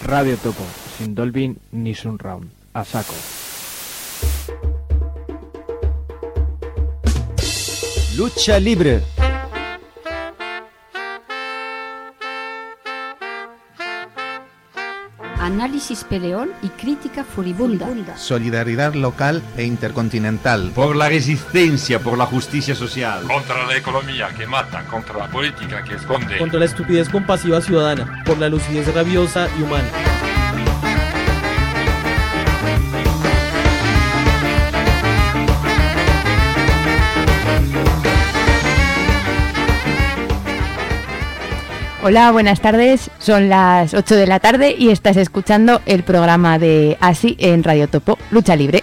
Radio Topo, sin Dolby ni Surround. A saco. Lucha libre. Análisis peleón y crítica furibunda. Solidaridad local e intercontinental. Por la resistencia, por la justicia social. Contra la economía que mata, contra la política que esconde. Contra la estupidez compasiva ciudadana, por la lucidez rabiosa y humana. Hola, buenas tardes, son las 8 de la tarde y estás escuchando el programa de Así en Radio Topo, Lucha Libre.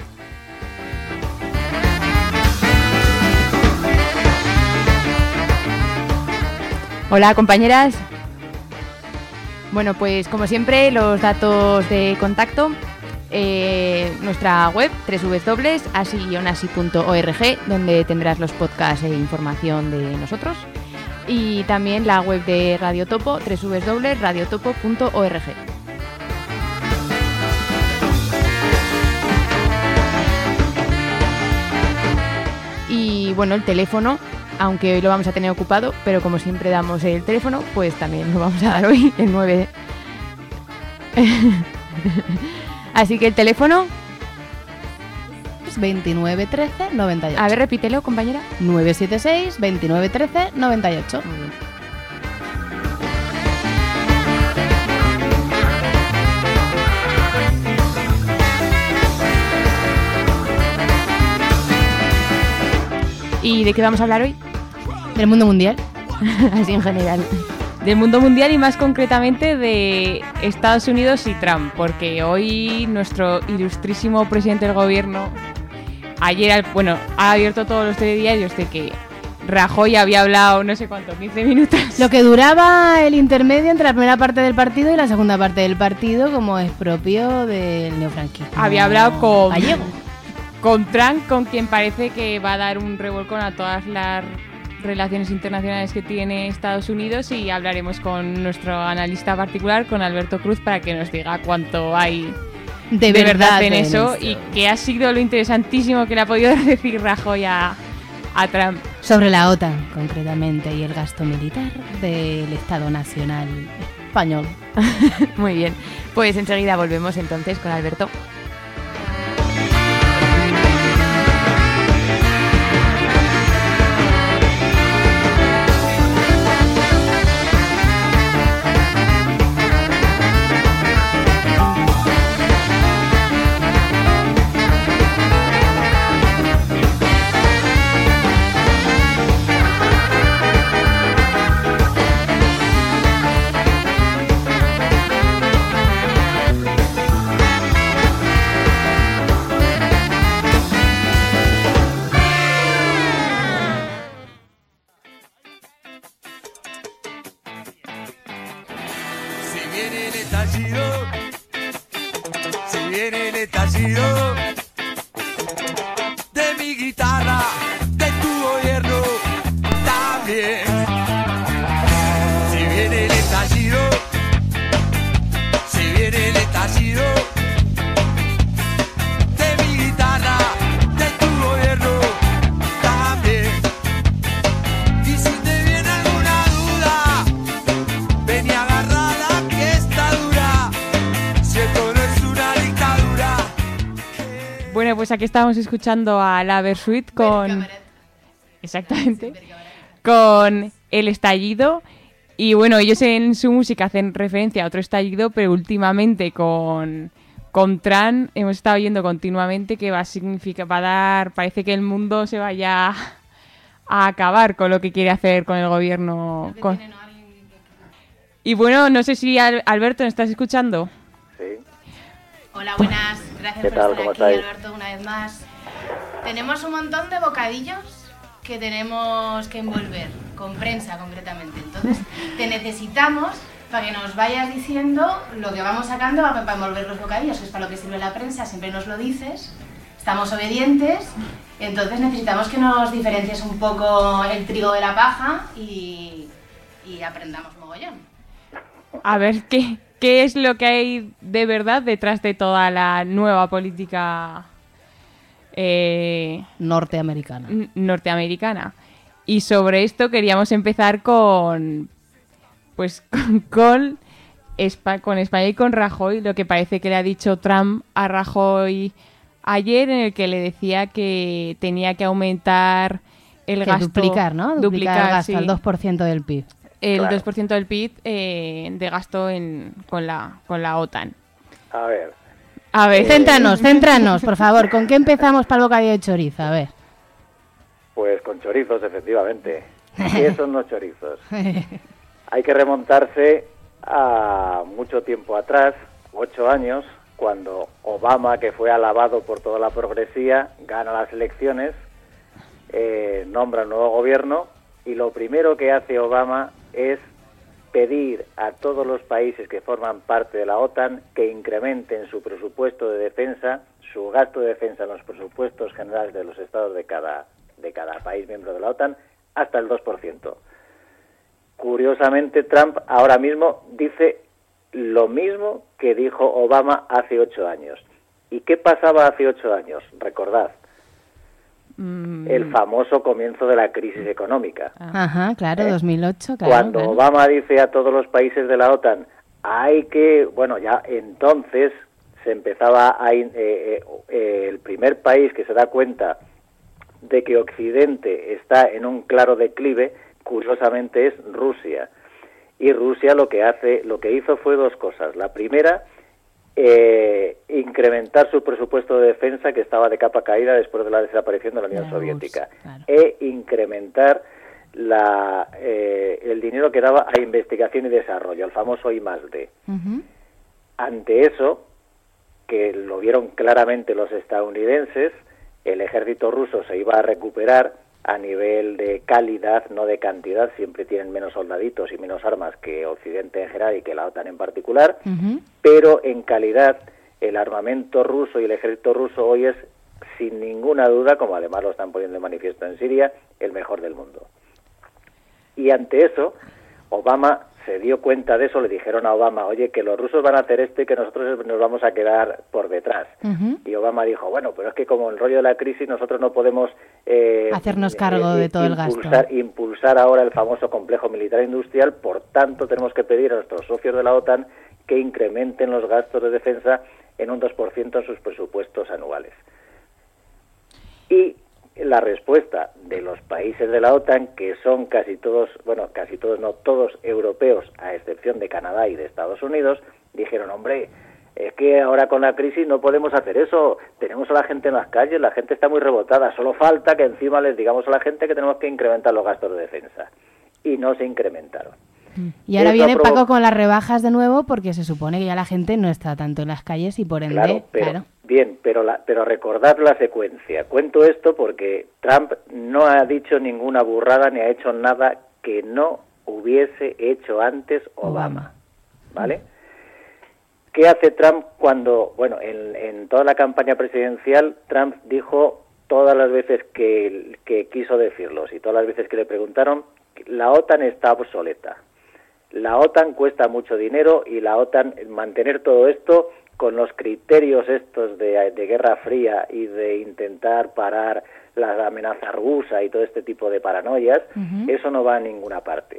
Hola, compañeras. Bueno, pues como siempre, los datos de contacto, nuestra web www.asi-onasi.org, donde tendrás los podcasts e información de nosotros. Y también la web de Radio Topo, www.radiotopo.org. Y bueno, el teléfono, aunque hoy lo vamos a tener ocupado, pero como siempre damos el teléfono, pues también lo vamos a dar hoy, el 9. Así que el teléfono... 29 13 98. A ver, repítelo, compañera. 976 29 13 98. Muy bien. ¿Y de qué vamos a hablar hoy? Del mundo mundial. Así en general. Del mundo mundial y más concretamente de Estados Unidos y Trump, porque hoy nuestro ilustrísimo presidente del gobierno ayer, ha abierto todos los telediarios de que Rajoy había hablado no sé cuánto, 15 minutos. Lo que duraba el intermedio entre la primera parte del partido y la segunda parte del partido, como es propio del neofranquismo. Había hablado con Trump, con quien parece que va a dar un revolcón a todas las relaciones internacionales que tiene Estados Unidos, y hablaremos con nuestro analista particular, con Alberto Cruz, para que nos diga cuánto hay de verdad en eso y qué ha sido lo interesantísimo que le ha podido decir Rajoy a Trump. Sobre la OTAN, concretamente, y el gasto militar del Estado Nacional Español. Muy bien, pues enseguida volvemos entonces con Alberto. Pues aquí estábamos escuchando a la Versuit con... Exactamente. Con El Estallido. Y bueno, ellos en su música hacen referencia a otro estallido, pero últimamente con Trump hemos estado oyendo continuamente que va a dar... Parece que el mundo se vaya a acabar con lo que quiere hacer con el gobierno. Y bueno, no sé si Alberto, ¿nos estás escuchando? Sí. Hola, buenas. Gracias por estar aquí, estáis? Alberto, una vez más. Tenemos un montón de bocadillos que tenemos que envolver, con prensa concretamente. Entonces, te necesitamos para que nos vayas diciendo lo que vamos sacando para envolver los bocadillos, que es para lo que sirve la prensa, siempre nos lo dices. Estamos obedientes, entonces necesitamos que nos diferencies un poco el trigo de la paja y aprendamos mogollón. A ver, ¿qué qué es lo que hay de verdad detrás de toda la nueva política norteamericana. Y sobre esto queríamos empezar con España y con Rajoy, lo que parece que le ha dicho Trump a Rajoy ayer, en el que le decía que tenía que aumentar el gasto. Duplicar, ¿no? Duplicar el gasto, sí, al 2% del PIB. El 2% del PIB de gasto con la OTAN. A ver. Céntranos, por favor. ¿Con qué empezamos para el bocadillo de chorizo? A ver. Pues con chorizos, efectivamente. ¿Qué son los chorizos? Hay que remontarse a mucho tiempo atrás, 8 años, cuando Obama, que fue alabado por toda la progresía, gana las elecciones, nombra un nuevo gobierno, y lo primero que hace Obama es pedir a todos los países que forman parte de la OTAN que incrementen su presupuesto de defensa, su gasto de defensa en los presupuestos generales de los estados de cada país miembro de la OTAN, hasta el 2%. Curiosamente, Trump ahora mismo dice lo mismo que dijo Obama hace 8 años. ¿Y qué pasaba hace 8 años? Recordad, el famoso comienzo de la crisis económica. Ajá, claro, 2008. Claro, cuando Obama dice a todos los países de la OTAN, ya entonces se empezaba el primer país que se da cuenta de que Occidente está en un claro declive, curiosamente es Rusia. Y Rusia lo que hizo fue 2 cosas. La primera, incrementar su presupuesto de defensa, que estaba de capa caída después de la desaparición de la Unión Soviética, claro. E incrementar el dinero que daba a investigación y desarrollo, el famoso I+D. Uh-huh. Ante eso, que lo vieron claramente los estadounidenses, el ejército ruso se iba a recuperar a nivel de calidad, no de cantidad. Siempre tienen menos soldaditos y menos armas que Occidente en general y que la OTAN en particular, uh-huh. Pero en calidad el armamento ruso y el ejército ruso hoy es, sin ninguna duda, como además lo están poniendo de manifiesto en Siria, el mejor del mundo. Y ante eso, Obama se dio cuenta de eso, le dijeron a Obama, oye, que los rusos van a hacer esto y que nosotros nos vamos a quedar por detrás. Uh-huh. Y Obama dijo, bueno, pero es que como el rollo de la crisis nosotros no podemos hacernos cargo de todo el gasto. Impulsar ahora el famoso complejo militar industrial, por tanto tenemos que pedir a nuestros socios de la OTAN que incrementen los gastos de defensa en un 2% en sus presupuestos anuales. Y la respuesta de los países de la OTAN, que son todos europeos, a excepción de Canadá y de Estados Unidos, dijeron, hombre, es que ahora con la crisis no podemos hacer eso, tenemos a la gente en las calles, la gente está muy rebotada, solo falta que encima les digamos a la gente que tenemos que incrementar los gastos de defensa. Y no se incrementaron. Y ahora viene Paco con las rebajas de nuevo, porque se supone que ya la gente no está tanto en las calles y por ende... Claro. Bien, pero recordad la secuencia. Cuento esto porque Trump no ha dicho ninguna burrada ni ha hecho nada que no hubiese hecho antes Obama. ¿Vale? ¿Qué hace Trump cuando, en toda la campaña presidencial, Trump dijo todas las veces que quiso decirlos y todas las veces que le preguntaron, la OTAN está obsoleta. La OTAN cuesta mucho dinero y la OTAN, mantener todo esto con los criterios estos de Guerra Fría y de intentar parar la amenaza rusa y todo este tipo de paranoias, uh-huh. Eso no va a ninguna parte.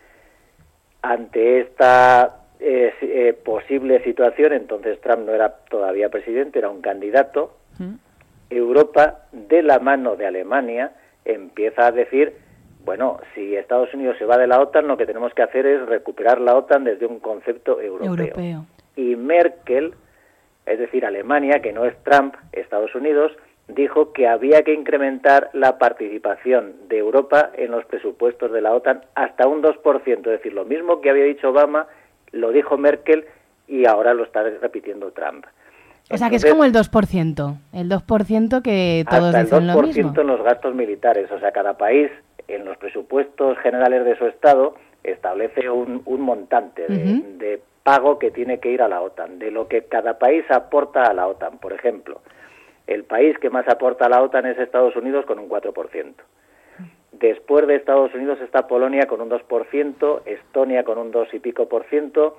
Ante esta posible situación, entonces Trump no era todavía presidente, era un candidato, uh-huh. Europa, de la mano de Alemania, empieza a decir, bueno, si Estados Unidos se va de la OTAN, lo que tenemos que hacer es recuperar la OTAN desde un concepto europeo. Y Merkel, es decir, Alemania, que no es Trump, Estados Unidos, dijo que había que incrementar la participación de Europa en los presupuestos de la OTAN hasta un 2%. Es decir, lo mismo que había dicho Obama, lo dijo Merkel y ahora lo está repitiendo Trump. O sea, que es como el 2%. El 2% que todos dicen lo mismo. Hasta el 2% en los gastos militares. O sea, cada país, en los presupuestos generales de su Estado, establece un montante de pago que tiene que ir a la OTAN, de lo que cada país aporta a la OTAN. Por ejemplo, el país que más aporta a la OTAN es Estados Unidos con un 4%. Después de Estados Unidos está Polonia con un 2%, Estonia con un 2 y pico %,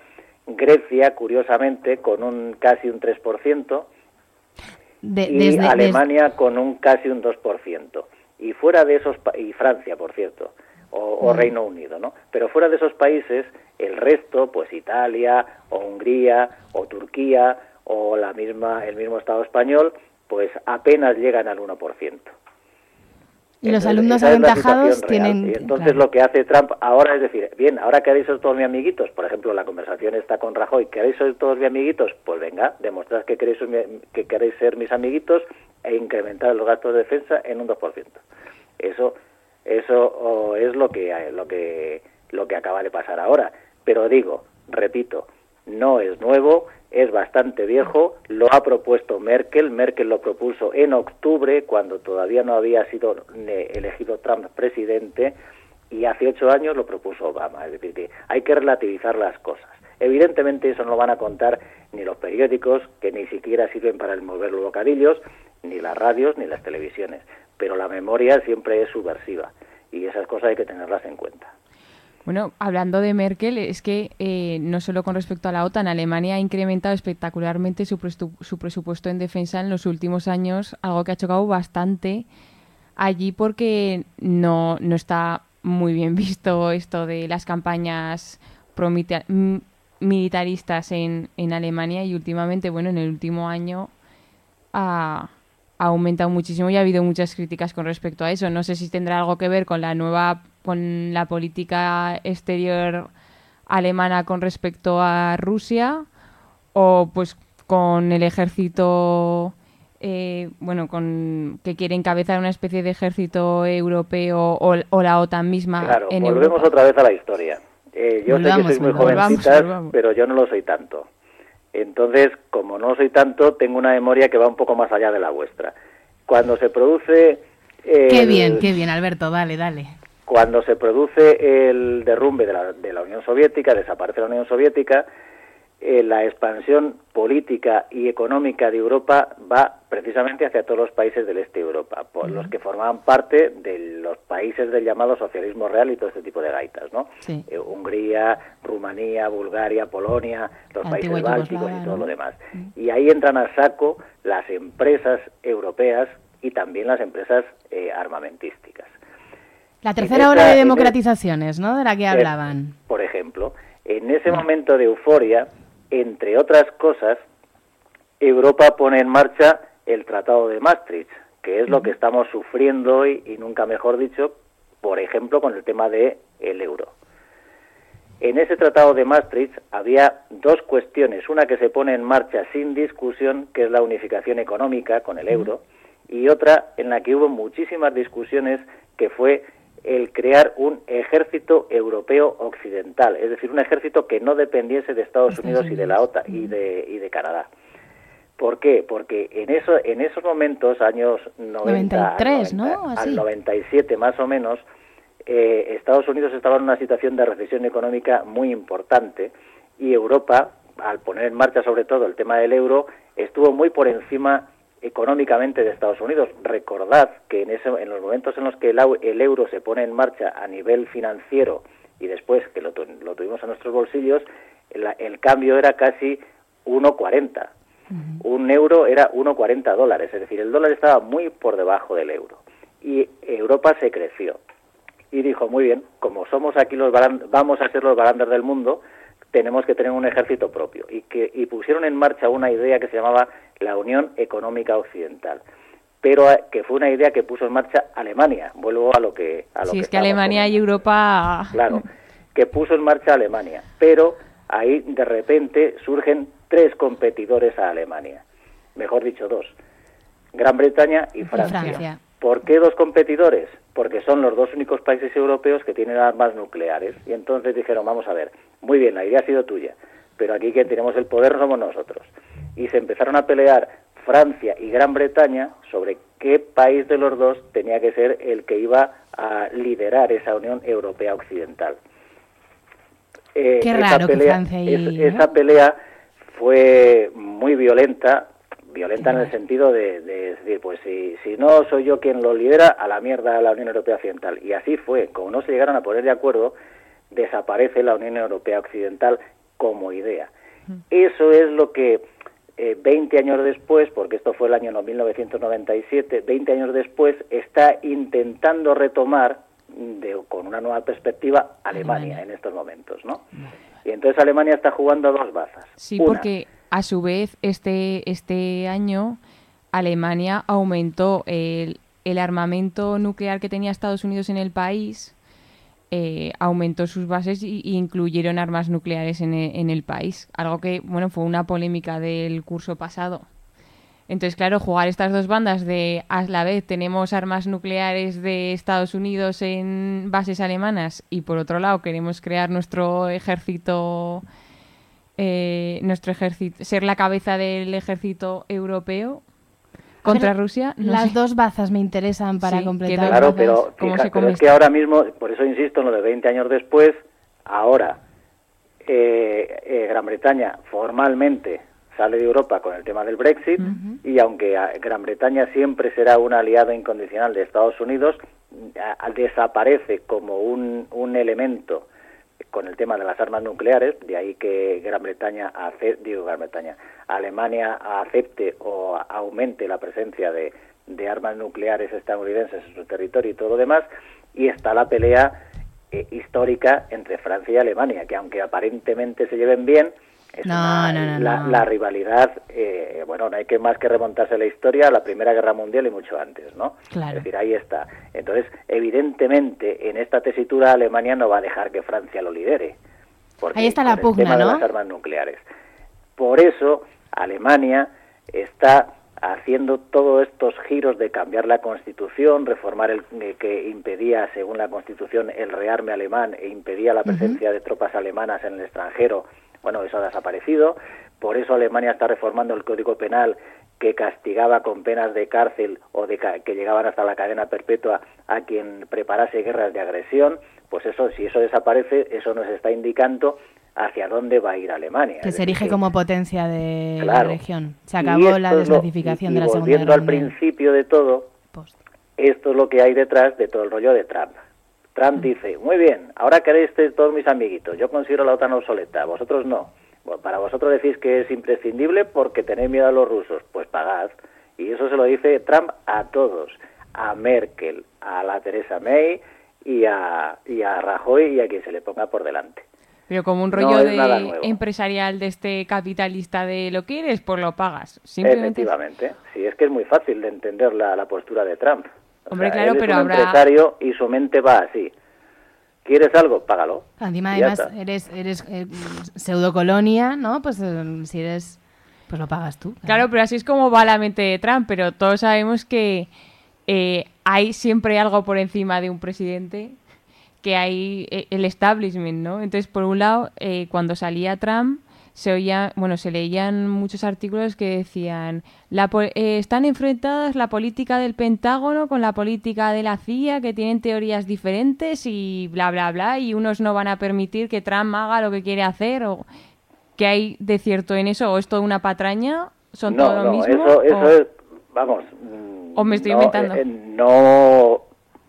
Grecia, curiosamente, con casi un 3%, y Alemania con un casi un 2%. Y fuera de esos y Francia, por cierto, o Reino Unido, ¿no? Pero fuera de esos países, el resto, pues Italia, o Hungría, o Turquía, o el mismo Estado español, pues apenas llegan al 1%. Y los alumnos aventajados tienen... Y entonces lo que hace Trump ahora es decir, bien, ahora queréis ser todos mis amiguitos, por ejemplo, la conversación está con Rajoy, ¿queréis ser todos mis amiguitos? Pues venga, demostrad que queréis ser mis amiguitos e incrementar los gastos de defensa en un 2%. Eso es lo que acaba de pasar ahora. Pero repito, no es nuevo, es bastante viejo, lo ha propuesto Merkel lo propuso en octubre, cuando todavía no había sido elegido Trump presidente, y hace 8 años lo propuso Obama. Es decir, que hay que relativizar las cosas. Evidentemente eso no lo van a contar ni los periódicos, que ni siquiera sirven para mover los bocadillos, ni las radios, ni las televisiones, pero la memoria siempre es subversiva, y esas cosas hay que tenerlas en cuenta. Bueno, hablando de Merkel, es que no solo con respecto a la OTAN, Alemania ha incrementado espectacularmente su presupuesto en defensa en los últimos años, algo que ha chocado bastante allí porque no está muy bien visto esto de las campañas militaristas en Alemania, y últimamente, bueno, en el último año ha aumentado muchísimo y ha habido muchas críticas con respecto a eso. No sé si tendrá algo que ver con la política exterior alemana con respecto a Rusia, o pues con el ejército, que quiere encabezar una especie de ejército europeo, o la OTAN misma. Claro, en volvemos Europa. Otra vez a la historia. Yo sé que sois muy jovencitas, pero yo no lo soy tanto. Entonces, como no soy tanto, tengo una memoria que va un poco más allá de la vuestra. Cuando se produce... Qué bien, Alberto, dale. Cuando se produce el derrumbe de la Unión Soviética, desaparece la Unión Soviética, la expansión política y económica de Europa va precisamente hacia todos los países del este de Europa, por los que formaban parte de los países del llamado socialismo real y todo este tipo de gaitas, ¿no? Sí. Hungría, Rumanía, Bulgaria, Polonia, los países bálticos y todo lo demás. Y ahí entran a saco las empresas europeas y también las empresas armamentísticas. La tercera ola de democratizaciones, ¿no?, de la que hablaban. Por ejemplo, en ese momento de euforia, entre otras cosas, Europa pone en marcha el Tratado de Maastricht, que es lo que estamos sufriendo hoy, y nunca mejor dicho, por ejemplo, con el tema del euro. En ese Tratado de Maastricht había dos cuestiones, una que se pone en marcha sin discusión, que es la unificación económica con el euro, y otra en la que hubo muchísimas discusiones, que fue el crear un ejército europeo occidental, es decir, un ejército que no dependiese de Estados Unidos y de la OTAN y de Canadá. ¿Por qué? Porque en esos momentos, años 93, ¿no? Al 97 más o menos, Estados Unidos estaba en una situación de recesión económica muy importante, y Europa, al poner en marcha sobre todo el tema del euro, estuvo muy por encima económicamente de Estados Unidos. Recordad que en los momentos en los que el euro se pone en marcha a nivel financiero, y después que lo tuvimos en nuestros bolsillos, el cambio era casi 1,40. Un euro era 1,40 dólares, es decir, el dólar estaba muy por debajo del euro. Y Europa se creció y dijo, muy bien, como somos aquí vamos a ser los barandas del mundo, tenemos que tener un ejército propio, y pusieron en marcha una idea que se llamaba la Unión Económica Occidental, pero que fue una idea que puso en marcha Alemania. Vuelvo a lo que es que Alemania y Europa... Claro, que puso en marcha Alemania, pero ahí de repente surgen 3 competidores a Alemania, mejor dicho 2, Gran Bretaña y Francia. ¿Por qué 2 competidores? Porque son los 2 únicos países europeos que tienen armas nucleares. Y entonces dijeron, vamos a ver, muy bien, la idea ha sido tuya, pero aquí quien tenemos el poder somos nosotros. Y se empezaron a pelear Francia y Gran Bretaña sobre qué país de los dos tenía que ser el que iba a liderar esa Unión Europea Occidental. Qué raro que Francia esa pelea fue muy violenta en el sentido de decir, pues si no soy yo quien lo lidera, a la mierda la Unión Europea Occidental. Y así fue. Como no se llegaron a poner de acuerdo, desaparece la Unión Europea Occidental como idea. Eso es lo que 20 años después, porque esto fue el año 1997, 20 años después está intentando retomar con una nueva perspectiva Alemania en estos momentos, ¿no? Y entonces Alemania está jugando a dos bazas. Sí, porque a su vez este año Alemania aumentó el armamento nuclear que tenía Estados Unidos en el país, aumentó sus bases y incluyeron armas nucleares en el país, algo que bueno fue una polémica del curso pasado. Entonces, claro, jugar estas dos bandas de a la vez tenemos armas nucleares de Estados Unidos en bases alemanas y por otro lado queremos crear nuestro ejército, ser la cabeza del ejército europeo contra Rusia. Las dos bazas me interesan para completar. Claro, pero es que ahora mismo, por eso insisto en lo de 20 años después, ahora Gran Bretaña formalmente sale de Europa con el tema del Brexit y aunque Gran Bretaña siempre será un aliado incondicional de Estados Unidos, desaparece como un elemento con el tema de las armas nucleares, de ahí que Alemania acepte o aumente la presencia de armas nucleares estadounidenses en su territorio y todo lo demás, y está la pelea histórica entre Francia y Alemania, que aunque aparentemente se lleven bien, la rivalidad, no hay que más que remontarse a la historia, a la Primera Guerra Mundial y mucho antes, ¿no? Claro. Es decir, ahí está. Entonces, evidentemente, en esta tesitura Alemania no va a dejar que Francia lo lidere. Porque ahí está la pugna, el tema ¿no? de las armas nucleares. Por eso, Alemania está haciendo todos estos giros de cambiar la Constitución, reformar el que impedía, según la Constitución, el rearme alemán e impedía la presencia de tropas alemanas en el extranjero. Bueno, eso ha desaparecido. Por eso Alemania está reformando el Código Penal, que castigaba con penas de cárcel o que llegaban hasta la cadena perpetua a quien preparase guerras de agresión. Pues eso, si eso desaparece, eso nos está indicando hacia dónde va a ir Alemania. Que se erige como potencia de la región. Se acabó la desnazificación de la Segunda Guerra Mundial. Volviendo al principio de todo, esto es lo que hay detrás de todo el rollo de Trump. Trump dice, muy bien, ahora queréis todos mis amiguitos, yo considero la OTAN obsoleta, vosotros no. Bueno, para vosotros decís que es imprescindible porque tenéis miedo a los rusos, pues pagad. Y eso se lo dice Trump a todos, a Merkel, a la Theresa May y a Rajoy y a quien se le ponga por delante. Pero como un rollo empresarial de este capitalista de lo quieres, pues lo pagas. Simplemente efectivamente. Sí, es que es muy fácil de entender la postura de Trump. Hombre, claro, él es pero un empresario y su mente va así. ¿Quieres algo? Págalo. Encima, además, eres pseudocolonia, ¿no? Pues si eres... Pues lo pagas tú. Claro, pero así es como va la mente de Trump, pero todos sabemos que hay siempre algo por encima de un presidente, que hay el establishment, ¿no? Entonces, por un lado, cuando salía Trump, se leían muchos artículos que decían están enfrentadas la política del Pentágono con la política de la CIA, que tienen teorías diferentes y bla, bla, bla, y unos no van a permitir que Trump haga lo que quiere hacer, o ¿qué hay de cierto en eso? ¿O es toda una patraña? ¿Son todo lo mismo? Eso es, vamos... ¿O me estoy inventando? No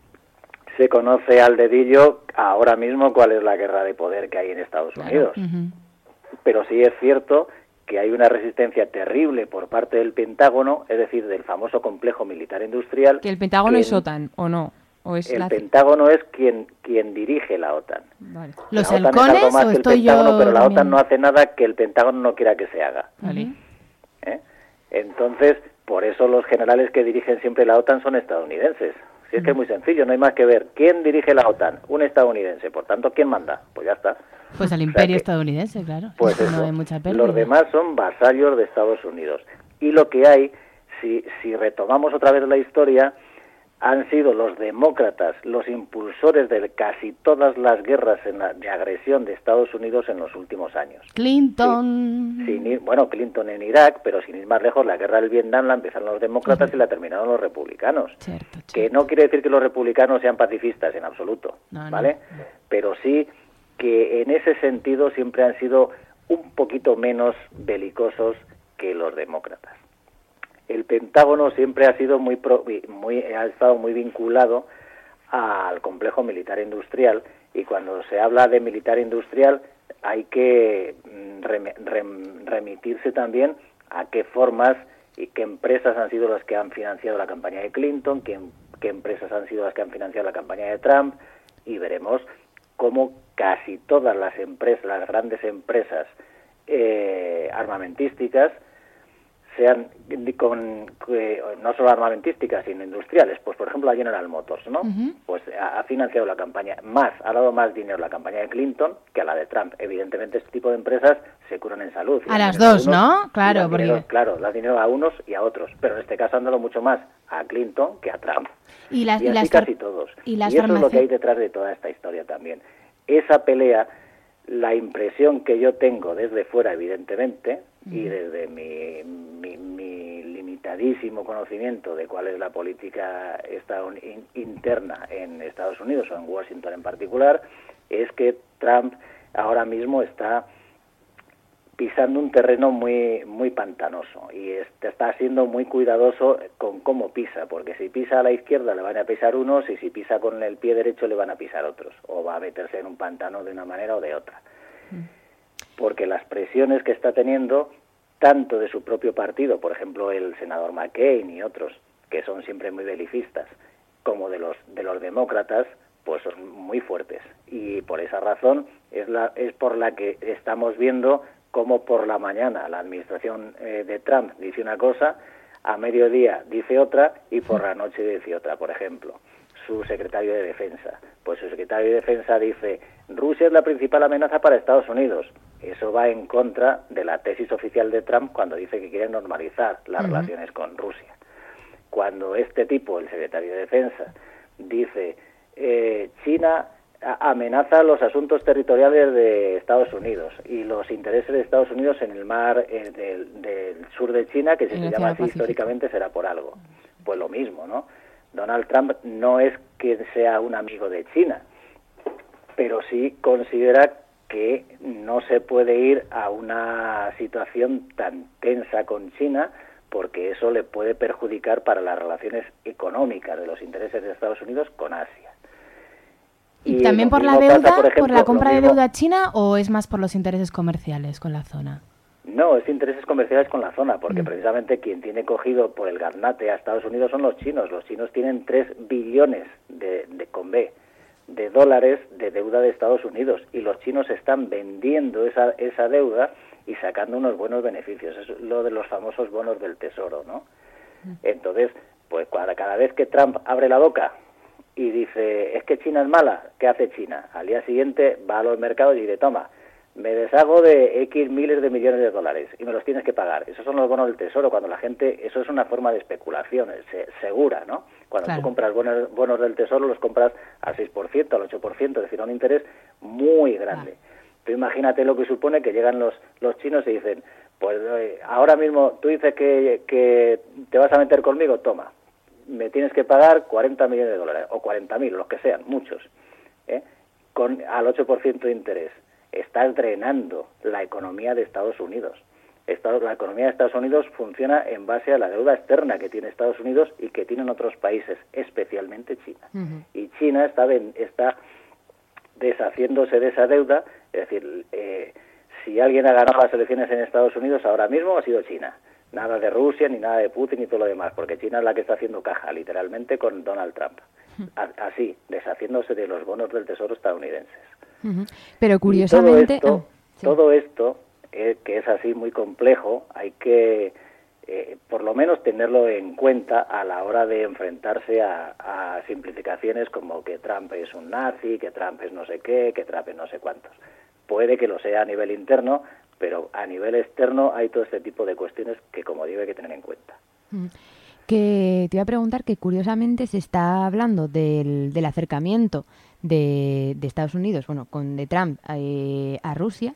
se conoce al dedillo ahora mismo cuál es la guerra de poder que hay en Estados Unidos. Pero sí es cierto que hay una resistencia terrible por parte del Pentágono, es decir, del famoso complejo militar industrial. ¿Que el Pentágono es OTAN o no? ¿O es el Pentágono es quien dirige la OTAN. Vale. ¿Los halcones o estoy yo? Pero la OTAN no hace nada que el Pentágono no quiera que se haga. Vale. Entonces, por eso los generales que dirigen siempre la OTAN son estadounidenses. Si es que es muy sencillo, no hay más que ver. ¿Quién dirige la OTAN? Un estadounidense. Por tanto, ¿quién manda? Pues ya está. Pues el imperio estadounidense, claro. Pues eso, no hay mucha pérdida. Los demás son vasallos de Estados Unidos. Y lo que hay, si retomamos otra vez la historia, han sido los demócratas los impulsores de casi todas las guerras de agresión de Estados Unidos en los últimos años. Clinton. Clinton en Irak, pero sin ir más lejos, la guerra del Vietnam la empezaron los demócratas y la terminaron los republicanos. Cierto. Que no quiere decir que los republicanos sean pacifistas en absoluto, ¿vale? No. Pero sí que en ese sentido siempre han sido un poquito menos belicosos que los demócratas. El Pentágono siempre ha sido ha estado muy vinculado al complejo militar industrial, y cuando se habla de militar industrial hay que remitirse también a qué formas y qué empresas han sido las que han financiado la campaña de Clinton, qué empresas han sido las que han financiado la campaña de Trump, y veremos cómo casi todas las empresas, las grandes empresas armamentísticas, sean no solo armamentísticas, sino industriales. Pues, por ejemplo, la General Motors, ¿no? Pues ha financiado la campaña, ha dado más dinero a la campaña de Clinton que a la de Trump. Evidentemente, este tipo de empresas se curan en salud. A las dos, ¿no? Claro, claro, da dinero a unos y a otros. Pero en este caso han dado mucho más a Clinton que a Trump. Y así casi todos. Y eso es lo que hay detrás de toda esta historia también. Esa pelea, la impresión que yo tengo desde fuera, evidentemente, y desde mi limitadísimo conocimiento de cuál es la política interna en Estados Unidos o en Washington en particular, es que Trump ahora mismo está pisando un terreno muy muy pantanoso y está siendo muy cuidadoso con cómo pisa, porque si pisa a la izquierda le van a pisar unos y si pisa con el pie derecho le van a pisar otros, o va a meterse en un pantano de una manera o de otra. Porque las presiones que está teniendo, tanto de su propio partido, por ejemplo el senador McCain y otros, que son siempre muy belicistas, como de los demócratas, pues son muy fuertes. Y por esa razón es por la que estamos viendo cómo por la mañana la administración de Trump dice una cosa, a mediodía dice otra y por la noche dice otra. Por ejemplo, su secretario de Defensa. Pues su secretario de Defensa dice: Rusia es la principal amenaza para Estados Unidos. Eso va en contra de la tesis oficial de Trump cuando dice que quiere normalizar las relaciones con Rusia. Cuando este tipo, el secretario de Defensa, dice China amenaza los asuntos territoriales de Estados Unidos y los intereses de Estados Unidos en el mar del sur de China, que si se llama así históricamente será por algo. Pues lo mismo, ¿no? Donald Trump no es que sea un amigo de China, pero sí considera que no se puede ir a una situación tan tensa con China, porque eso le puede perjudicar para las relaciones económicas de los intereses de Estados Unidos con Asia. ¿Y también por la deuda, por la compra de deuda china, o es más por los intereses comerciales con la zona? No, es intereses comerciales con la zona, porque precisamente quien tiene cogido por el gaznate a Estados Unidos son los chinos. Los chinos tienen 3 billones de dólares de deuda de Estados Unidos, y los chinos están vendiendo esa deuda y sacando unos buenos beneficios. Es lo de los famosos bonos del tesoro, ¿no? Entonces, pues cada vez que Trump abre la boca y dice, es que China es mala, ¿qué hace China? Al día siguiente va a los mercados y dice, toma, me deshago de X miles de millones de dólares y me los tienes que pagar. Esos son los bonos del tesoro, cuando la gente, eso es una forma de especulación, segura, ¿no? Cuando tú compras bonos del tesoro, los compras al 6%, al 8%, es decir, a un interés muy grande. Tú imagínate lo que supone que llegan los chinos y dicen, pues ahora mismo tú dices que te vas a meter conmigo, toma, me tienes que pagar 40 millones de dólares, o 40.000, los que sean, muchos, al 8% de interés. Estás drenando la economía de Estados Unidos. La economía de Estados Unidos funciona en base a la deuda externa que tiene Estados Unidos y que tienen otros países, especialmente China. Y China está deshaciéndose de esa deuda, es decir, si alguien ha ganado las elecciones en Estados Unidos ahora mismo ha sido China. Nada de Rusia, ni nada de Putin, ni todo lo demás, porque China es la que está haciendo caja, literalmente, con Donald Trump. Así, deshaciéndose de los bonos del Tesoro estadounidenses. Pero curiosamente... Todo esto que es así muy complejo, hay que por lo menos tenerlo en cuenta a la hora de enfrentarse a simplificaciones como que Trump es un nazi, que Trump es no sé qué, que Trump es no sé cuántos. Puede que lo sea a nivel interno, pero a nivel externo hay todo este tipo de cuestiones que, como digo, hay que tener en cuenta. Que te iba a preguntar que curiosamente se está hablando del acercamiento de Estados Unidos, de Trump a Rusia,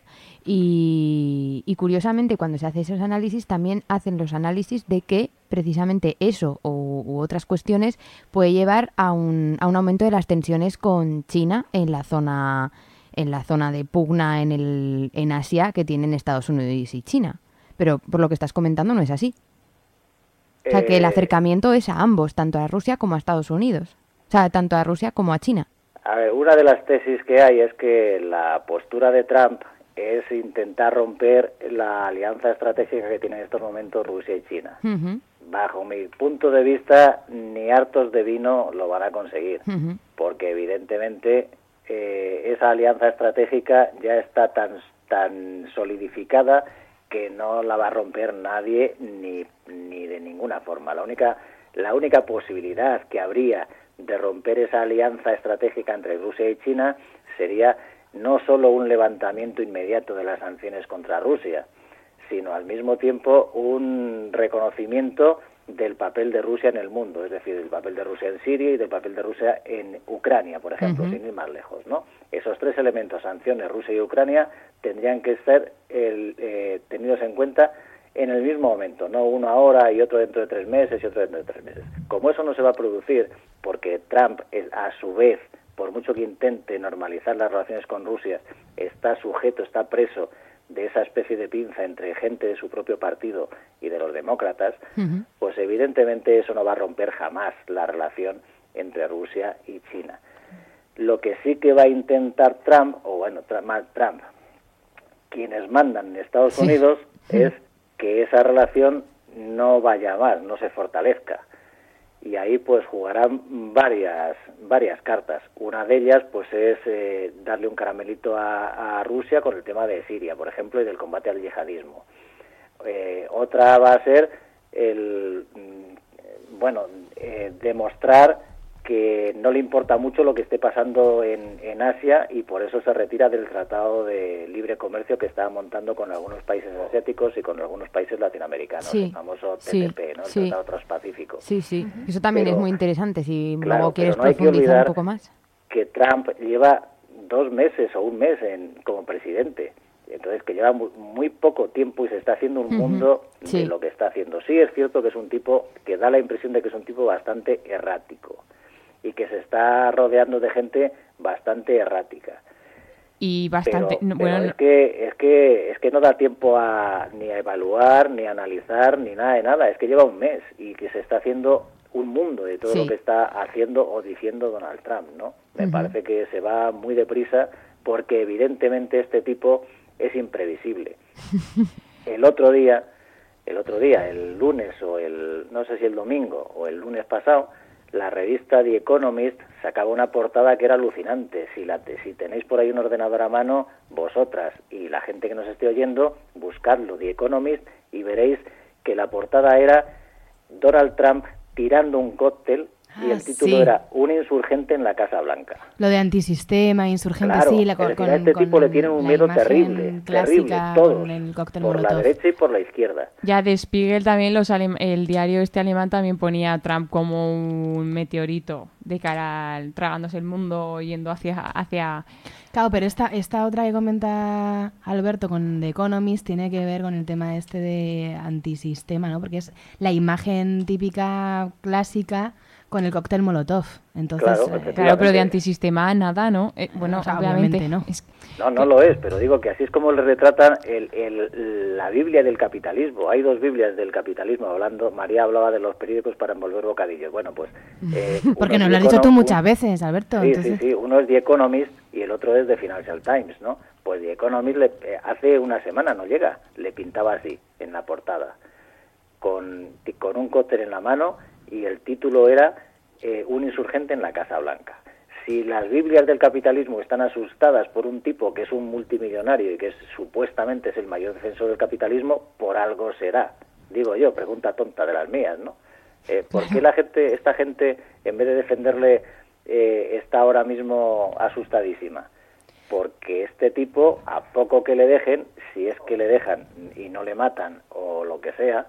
y curiosamente cuando se hace esos análisis también hacen los análisis de que precisamente eso u otras cuestiones puede llevar a un aumento de las tensiones con China en la zona de pugna en Asia que tienen Estados Unidos y China. Pero por lo que estás comentando no es así. O sea, que el acercamiento es a ambos, tanto a Rusia como a Estados Unidos. O sea, tanto a Rusia como a China. A ver, una de las tesis que hay es que la postura de Trump es intentar romper la alianza estratégica que tienen en estos momentos Rusia y China. Bajo mi punto de vista, ni hartos de vino lo van a conseguir, porque evidentemente esa alianza estratégica ya está tan solidificada que no la va a romper nadie ni de ninguna forma. La única posibilidad que habría de romper esa alianza estratégica entre Rusia y China sería no solo un levantamiento inmediato de las sanciones contra Rusia, sino al mismo tiempo un reconocimiento del papel de Rusia en el mundo, es decir, del papel de Rusia en Siria y del papel de Rusia en Ucrania, por ejemplo, sin ir más lejos, ¿no? Esos tres elementos, sanciones, Rusia y Ucrania, tendrían que ser tenidos en cuenta en el mismo momento, no uno ahora y otro dentro de 3 meses y otro dentro de 3 meses. Como eso no se va a producir, porque Trump, a su vez, por mucho que intente normalizar las relaciones con Rusia, está preso de esa especie de pinza entre gente de su propio partido y de los demócratas, pues evidentemente eso no va a romper jamás la relación entre Rusia y China. Lo que sí que va a intentar Trump, quienes mandan en Estados Unidos, es que esa relación no vaya más, no se fortalezca. Y ahí pues jugarán varias cartas. Una de ellas pues es darle un caramelito a Rusia con el tema de Siria, por ejemplo, y del combate al yihadismo. Otra va a ser demostrar que no le importa mucho lo que esté pasando en Asia y por eso se retira del Tratado de Libre Comercio que está montando con algunos países asiáticos y con algunos países latinoamericanos, el famoso TPP, ¿no? El Tratado Transpacífico. Sí. Eso también es muy interesante, si luego quieres profundizar un poco más. Que Trump lleva 2 meses o 1 mes como presidente, entonces que lleva muy poco tiempo y se está haciendo un mundo de lo que está haciendo. Sí es cierto que es un tipo que da la impresión de que es un tipo bastante errático y que se está rodeando de gente bastante errática. Y bastante... Pero es que no da tiempo ni a evaluar, ni a analizar, ni nada de nada. Es que lleva 1 mes y que se está haciendo un mundo de todo lo que está haciendo o diciendo Donald Trump, ¿no? Me parece que se va muy deprisa porque evidentemente este tipo es imprevisible. El otro día, el lunes no sé si el domingo o el lunes pasado, la revista The Economist sacaba una portada que era alucinante. Si tenéis por ahí un ordenador a mano, vosotras y la gente que nos esté oyendo, buscadlo, The Economist, y veréis que la portada era Donald Trump tirando un cóctel y el título era Un insurgente en la Casa Blanca. Lo de antisistema, insurgente, claro, sí. A este tipo le tienen un miedo terrible, todos, por la derecha y por la izquierda. Ya de Spiegel también, el diario alemán también ponía a Trump como un meteorito de cara al tragándose el mundo, yendo hacia... Claro, pero esta otra que comenta Alberto con The Economist tiene que ver con el tema este de antisistema, ¿no? Porque es la imagen típica clásica con el cóctel Molotov. Entonces, claro, pero de antisistema nada, ¿no? Obviamente no. No lo es, pero digo que así es como le retratan la Biblia del capitalismo. Hay 2 Biblias del capitalismo hablando. María hablaba de los periódicos para envolver bocadillos. Bueno, pues... porque nos lo has dicho tú muchas veces, Alberto. Sí. Uno es The Economist y el otro es The Financial Times, ¿no? Pues The Economist hace una semana, no llega, le pintaba así en la portada, con un cóctel en la mano, y el título era Un insurgente en la Casa Blanca. Si las Biblias del capitalismo están asustadas por un tipo que es un multimillonario y que supuestamente es el mayor defensor del capitalismo, por algo será. Digo yo, pregunta tonta de las mías, ¿no? ¿Por qué esta gente, en vez de defenderle, está ahora mismo asustadísima? Porque este tipo, a poco que le dejen, si es que le dejan y no le matan o lo que sea,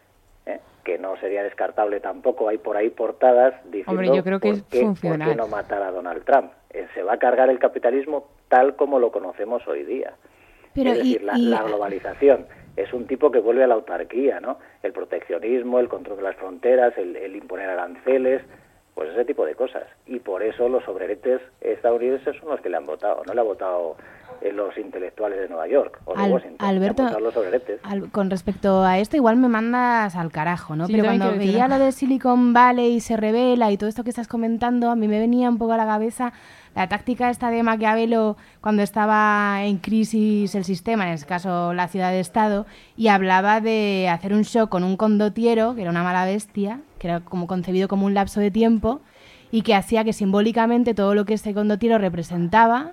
que no sería descartable tampoco, hay por ahí portadas diciendo Hombre, yo creo que es funcional. ¿por qué no matar a Donald Trump? Se va a cargar el capitalismo tal como lo conocemos hoy día. Pero es decir, la globalización. Es un tipo que vuelve a la autarquía, ¿no? El proteccionismo, el control de las fronteras, el imponer aranceles, pues ese tipo de cosas. Y por eso los obreretes estadounidenses son los que le han votado. No le ha votado los intelectuales de Nueva York o de Washington. Alberto, los obreretes. Con respecto a esto, igual me mandas al carajo, ¿no? Sí, pero cuando veía lo de Silicon Valley se revela y todo esto que estás comentando, a mí me venía un poco a la cabeza La táctica esta de Maquiavelo cuando estaba en crisis el sistema, en este caso la ciudad-estado, y hablaba de hacer un show con un condottiero, que era una mala bestia, que era como concebido como un lapso de tiempo, y que hacía que simbólicamente todo lo que ese condottiero representaba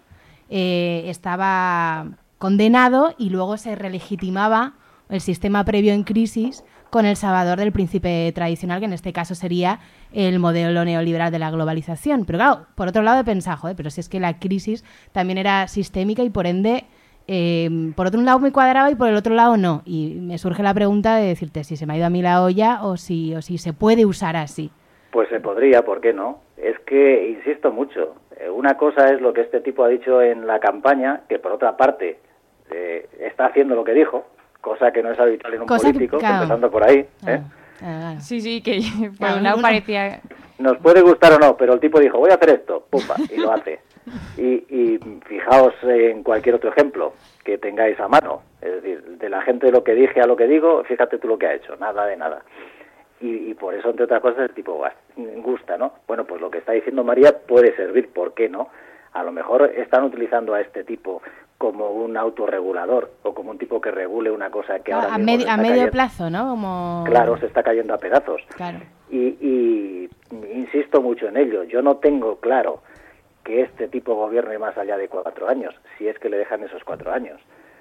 estaba condenado y luego se relegitimaba el sistema previo en crisis con el salvador del príncipe tradicional, que en este caso sería el modelo neoliberal de la globalización. Pero claro, por otro lado he pensado, pero si es que la crisis también era sistémica y por ende, por otro lado me cuadraba y por el otro lado no. Y me surge la pregunta de decirte si se me ha ido a mí la olla o si se puede usar así. Pues se podría, ¿por qué no? Es que, insisto mucho, una cosa es lo que este tipo ha dicho en la campaña, que por otra parte está haciendo lo que dijo, cosa que no es habitual en un político, claro, empezando por ahí. Sí, que por un lado parecía... Nos puede gustar o no, pero el tipo dijo, voy a hacer esto, pumba, y lo hace. Y fijaos en cualquier otro ejemplo que tengáis a mano, es decir, de la gente de lo que dije a lo que digo, fíjate tú lo que ha hecho, nada de nada. Y por eso, entre otras cosas, el tipo gusta, ¿no? Bueno, pues lo que está diciendo María puede servir, ¿por qué no? A lo mejor están utilizando a este tipo como un autorregulador o como un tipo que regule una cosa que ahora mismo a medio plazo, ¿no? Claro, se está cayendo a pedazos. Claro. Y insisto mucho en ello. Yo no tengo claro que este tipo gobierne más allá de 4 años, si es que le dejan esos 4 años.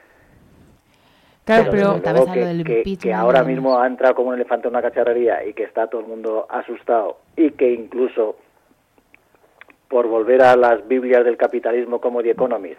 Claro, pero que ahora mismo ha entrado como un elefante en una cacharrería y que está todo el mundo asustado y que incluso, por volver a las Biblias del capitalismo como The Economist,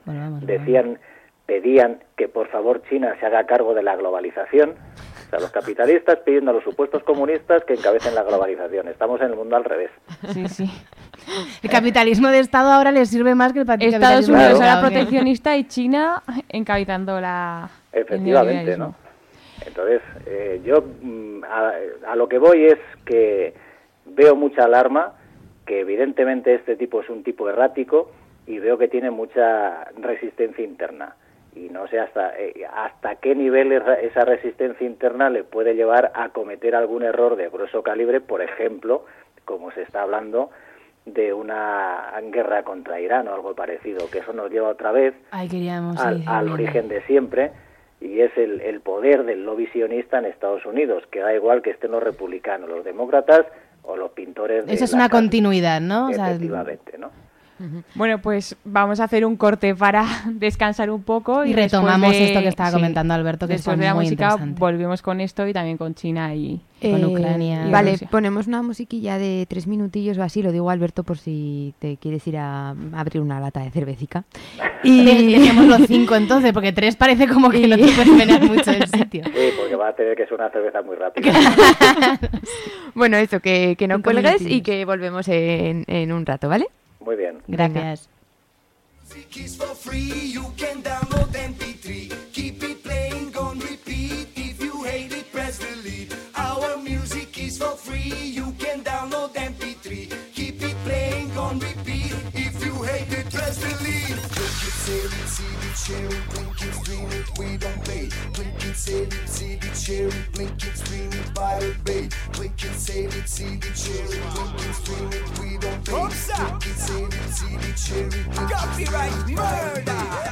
pedían que por favor China se haga cargo de la globalización. O sea, los capitalistas pidiendo a los supuestos comunistas que encabecen la globalización. Estamos en el mundo al revés. Sí. El capitalismo de Estado ahora les sirve más que el capitalismo de Estados Unidos era proteccionista y China encabezando la... Efectivamente, ¿no? Entonces, yo a lo que voy es que veo mucha alarma, que evidentemente este tipo es un tipo errático y veo que tiene mucha resistencia interna. Y no sé hasta qué nivel esa resistencia interna le puede llevar a cometer algún error de grueso calibre, por ejemplo, como se está hablando de una guerra contra Irán o algo parecido, que eso nos lleva otra vez al origen de siempre, y es el poder del lobby sionista en Estados Unidos, que da igual que estén los republicanos, los demócratas o los pintores de... Eso es una continuidad, ¿no? Efectivamente, ¿no? Bueno, pues vamos a hacer un corte para descansar un poco y retomamos esto que estaba comentando Alberto, que después está de la muy música interesante. Volvemos con esto y también con China y con Ucrania. Vale, ponemos una musiquilla de 3 minutillos o así, lo digo Alberto por si te quieres ir a abrir una lata de cervecica. Y dejemos los 5 entonces, porque 3 parece como que no te puedes menear mucho del sitio. Sí, porque va a tener que ser una cerveza muy rápida. Bueno, eso, que no cuelgues y que volvemos en un rato, ¿vale? Muy bien. Gracias. Copyright murder.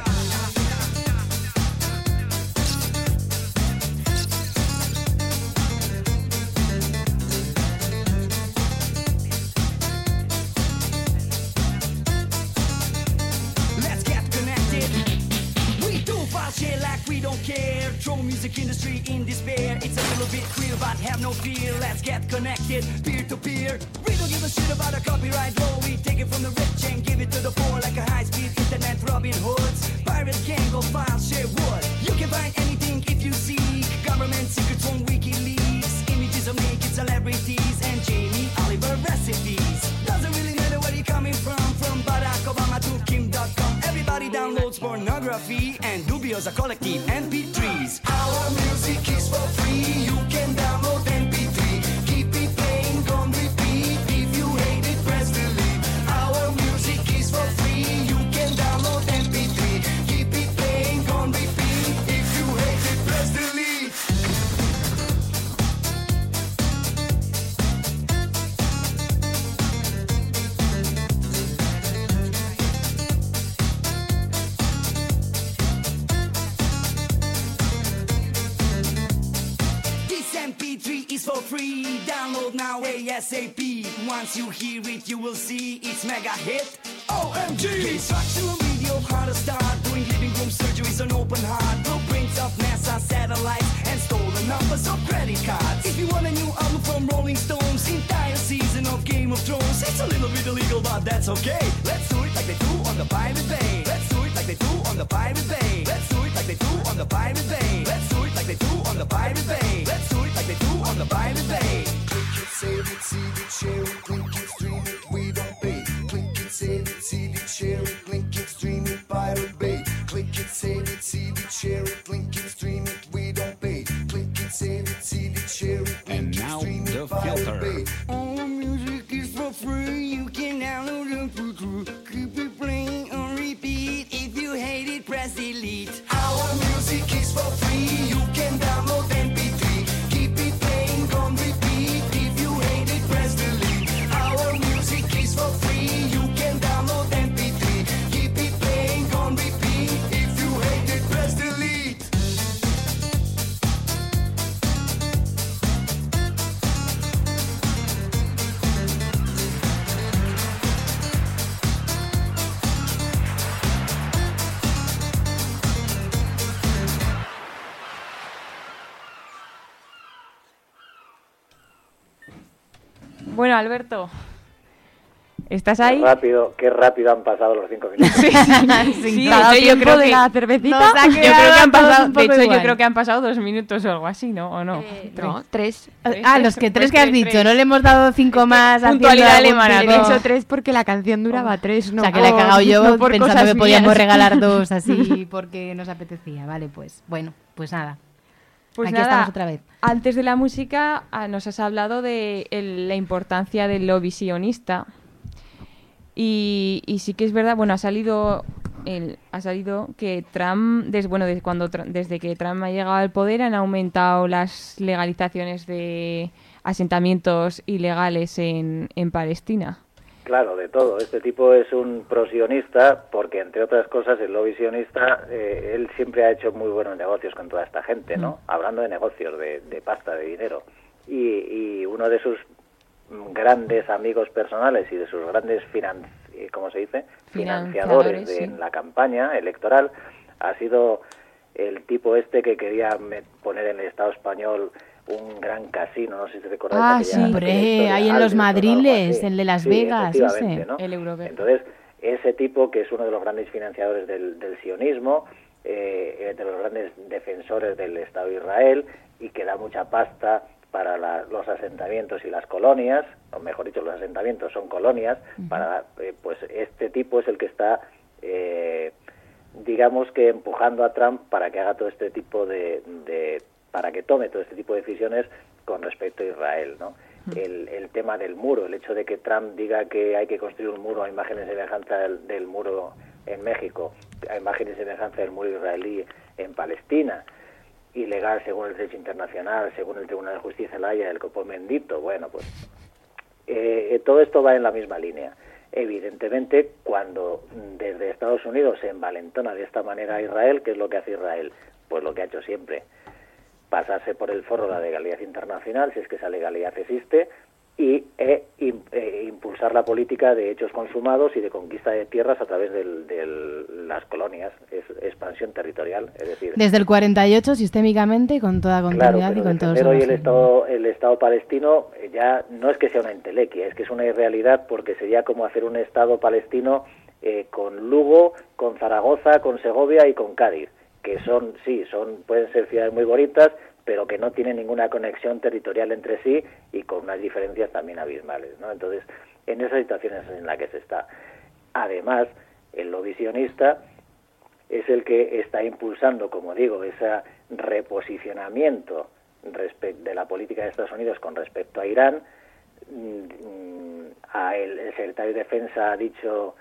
Shit like we don't care. Throw music industry in despair. It's a little bit queer, but have no fear. Let's get connected, peer to peer. We don't give a shit about a copyright law. We take it from the rich and give it to the poor like a high-speed internet Robin Hoods. Pirates can go file, share wood. You can find anything if you seek. Government secrets from WikiLeaks. Images of naked celebrities and Jamie Oliver recipes. Doesn't really matter where you're coming from Barack Obama to Kim.com. Everybody downloads pornography and Dubio's a collective MP3s. Our music is for free. You can download MP3. Keep it playing on repeat. If you hate it, press delete. Our music is for free. You can download MP3. Keep it playing on repeat. If you hate it, press delete. is for free. Download now ASAP. Once you hear it, you will see it's mega hit. OMG! Instructional video of how to start doing living room surgeries on open heart. Blueprints of NASA satellites and stolen numbers of credit cards. If you want a new album from Rolling Stones, entire season of Game of Thrones, it's a little bit illegal, but that's okay. Let's do it like they do on the Pirate Bay. Let's do it like they do on the Pirate Bay. Let's do it like they do on the Pirate Bay. Let's do it like they do on the Pirate Bay. Let's do it like they do on the Pirate Bay. Click it, save it, see it, share it, link it, stream it, we don't pay. Click it, save it, see it, share it, link it, stream it, Pirate Bay. Click it, save it, see it, share it, link it, stream it, we don't pay. Click it, save it, see it, share it, link it, stream it, Pirate Bay. All music is for free, you can download it for free. Keep it playing on repeat, if you hate it, press delete. Our music is for free, you can download MP3. Keep it playing on repeat, if you hate it, press delete. Our music is for free, you can download MP3. Keep it playing on repeat, if you hate it, press delete. Bueno, Alberto, ¿estás ahí? Qué rápido han pasado los 5 minutos. Sí, yo creo que la cervecita. Yo creo que han pasado, de hecho, yo creo que han pasado 2 minutos o algo así, ¿no? ¿O no? No, 3. Los tres que has dicho, no le hemos dado 5 más. Puntualidad alemana. He dicho 3 porque la canción duraba 3, ¿no? O sea, que la he cagado yo por pensando cosas que podíamos mías. regalar 2 así porque nos apetecía. Vale, pues bueno, pues nada. Pues Aquí nada, estamos otra vez. Antes de la música nos has hablado de la importancia del lobby sionista. Y sí que es verdad, bueno, ha salido que Trump, desde que Trump ha llegado al poder, han aumentado las legalizaciones de asentamientos ilegales en Palestina. Claro, de todo. Este tipo es un prosionista porque, entre otras cosas, el lobby sionista, él siempre ha hecho muy buenos negocios con toda esta gente, ¿no? Hablando de negocios, de pasta, de dinero. Y uno de sus grandes amigos personales y de sus grandes financiadores en la campaña electoral ha sido el tipo este que quería poner en el Estado español un gran casino, no sé si te acordáis. Sí, hombre, ahí en los Madriles, el de Las Vegas, ese. ¿no? El Eurover. Entonces, ese tipo, que es uno de los grandes financiadores del sionismo, de los grandes defensores del Estado de Israel, y que da mucha pasta para los asentamientos y las colonias, o mejor dicho, los asentamientos son colonias, pues este tipo es el que está, digamos que empujando a Trump para que haga todo este tipo para que tome todo este tipo de decisiones con respecto a Israel, ¿no? El tema del muro, el hecho de que Trump diga que hay que construir un muro a imagen y semejanza del muro en México, a imagen y semejanza del muro israelí en Palestina, ilegal según el derecho internacional, según el Tribunal de Justicia de la Haya, el Copón bendito, bueno, pues todo esto va en la misma línea. Evidentemente, cuando desde Estados Unidos se envalentona de esta manera a Israel, ¿qué es lo que hace Israel? Pues lo que ha hecho siempre, pasarse por el forro la legalidad internacional, si es que esa legalidad existe, y impulsar la política de hechos consumados y de conquista de tierras a través de las colonias, es expansión territorial, es decir... Desde el 48, sistémicamente, con toda continuidad, y con todos los... Hoy el Estado palestino ya no es que sea una entelequia, es que es una irrealidad, porque sería como hacer un Estado palestino con Lugo, con Zaragoza, con Segovia y con Cádiz, que pueden ser ciudades muy bonitas, pero que no tienen ninguna conexión territorial entre sí y con unas diferencias también abismales, ¿no? Entonces, en esas situaciones en la que se está. Además, el lobby sionista es el que está impulsando, como digo, ese reposicionamiento de la política de Estados Unidos con respecto a Irán. El secretario de Defensa ha dicho...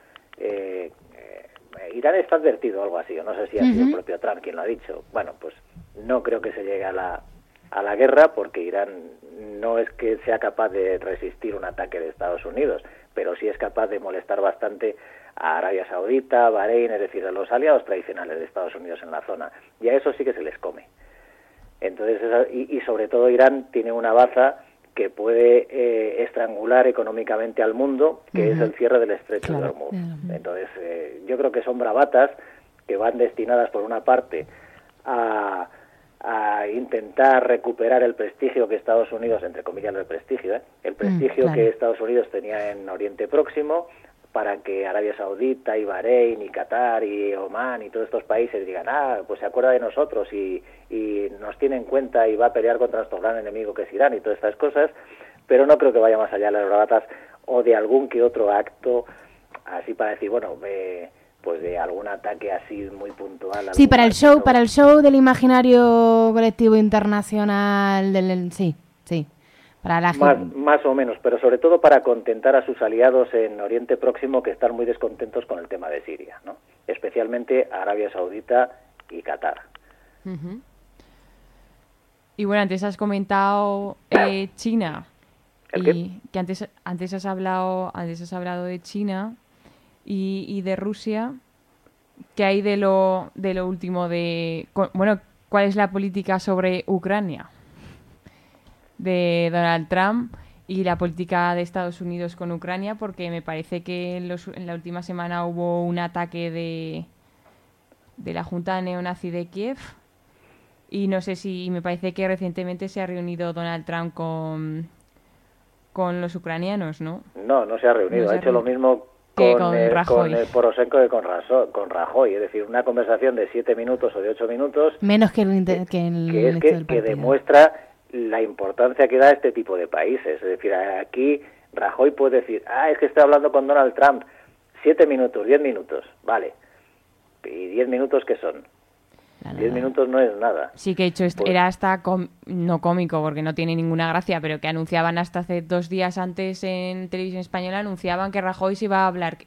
Irán está advertido, algo así, o no sé si ha sido el propio Trump quien lo ha dicho. Bueno, pues no creo que se llegue a la guerra, porque Irán no es que sea capaz de resistir un ataque de Estados Unidos, pero sí es capaz de molestar bastante a Arabia Saudita, Bahrein, es decir, a los aliados tradicionales de Estados Unidos en la zona, y a eso sí que se les come. Entonces, y sobre todo Irán tiene una baza que puede estrangular económicamente al mundo, que es el cierre del estrecho de Hormuz. Entonces, yo creo que son bravatas que van destinadas, por una parte, a intentar recuperar el prestigio que Estados Unidos, entre comillas el prestigio, que Estados Unidos tenía en Oriente Próximo, para que Arabia Saudita y Bahrein y Qatar y Omán y todos estos países digan, pues se acuerda de nosotros y nos tiene en cuenta y va a pelear contra nuestro gran enemigo que es Irán y todas estas cosas, pero no creo que vaya más allá de las bravatas o de algún que otro acto así para decir, bueno, pues de algún ataque así muy puntual. Sí, para el show del imaginario colectivo internacional, sí. Para la gente. Más o menos, pero sobre todo para contentar a sus aliados en Oriente Próximo que están muy descontentos con el tema de Siria, ¿no? Especialmente Arabia Saudita y Qatar. Y bueno, antes has comentado China. Y que antes has hablado de China y de Rusia. ¿Qué hay de lo último cuál es la política sobre Ucrania de Donald Trump y la política de Estados Unidos con Ucrania? Porque me parece que en la última semana hubo un ataque de la Junta Neonazi de Kiev y no sé si me parece que recientemente se ha reunido Donald Trump con los ucranianos, ¿no? No se ha reunido, ha hecho lo mismo con el Poroshenko y con Rajoy, es decir, una conversación de 7 minutos o de 8 minutos menos que que demuestra la importancia que da este tipo de países. Es decir, aquí Rajoy puede decir, es que estoy hablando con Donald Trump, 7 minutos, 10 minutos, vale. ¿Y 10 minutos qué son? 10 minutos no es nada. Sí, que de hecho era hasta no cómico, porque no tiene ninguna gracia, pero que anunciaban hasta hace 2 días antes en Televisión Española, anunciaban que Rajoy iba a hablar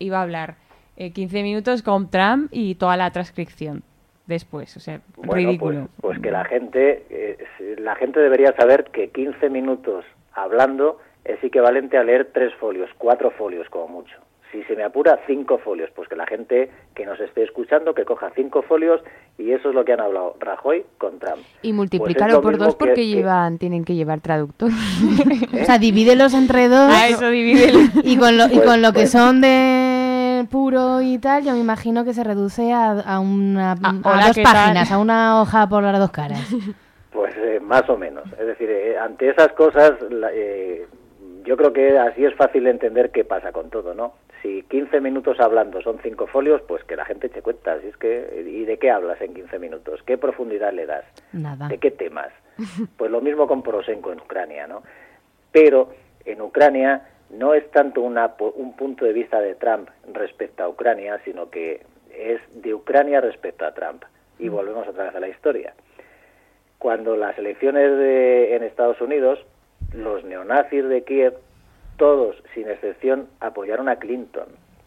15 minutos con Trump y toda la transcripción después, o sea, ridículo. Pues que la gente debería saber que 15 minutos hablando es equivalente a leer 3 folios, 4 folios como mucho. Si se me apura, 5 folios, pues que la gente que nos esté escuchando que coja 5 folios y eso es lo que han hablado Rajoy con Trump. Y multiplícalo por 2 porque tienen que llevar traductor. O sea, divídelos entre 2. Eso divídelo. Y con lo que son de puro y tal, yo me imagino que se reduce a 2 páginas, a una hoja por las 2 caras. Pues más o menos. Es decir, ante esas cosas, yo creo que así es fácil entender qué pasa con todo, ¿no? Si 15 minutos hablando son 5 folios, pues que la gente eche cuenta. Si es que, ¿y de qué hablas en 15 minutos? ¿Qué profundidad le das? Nada. ¿De qué temas? Pues lo mismo con Poroshenko en Ucrania, ¿no? Pero en Ucrania no es tanto un punto de vista de Trump respecto a Ucrania, sino que es de Ucrania respecto a Trump. Y volvemos otra vez a la historia. Cuando las elecciones en Estados Unidos, los neonazis de Kiev, todos, sin excepción, apoyaron a Clinton.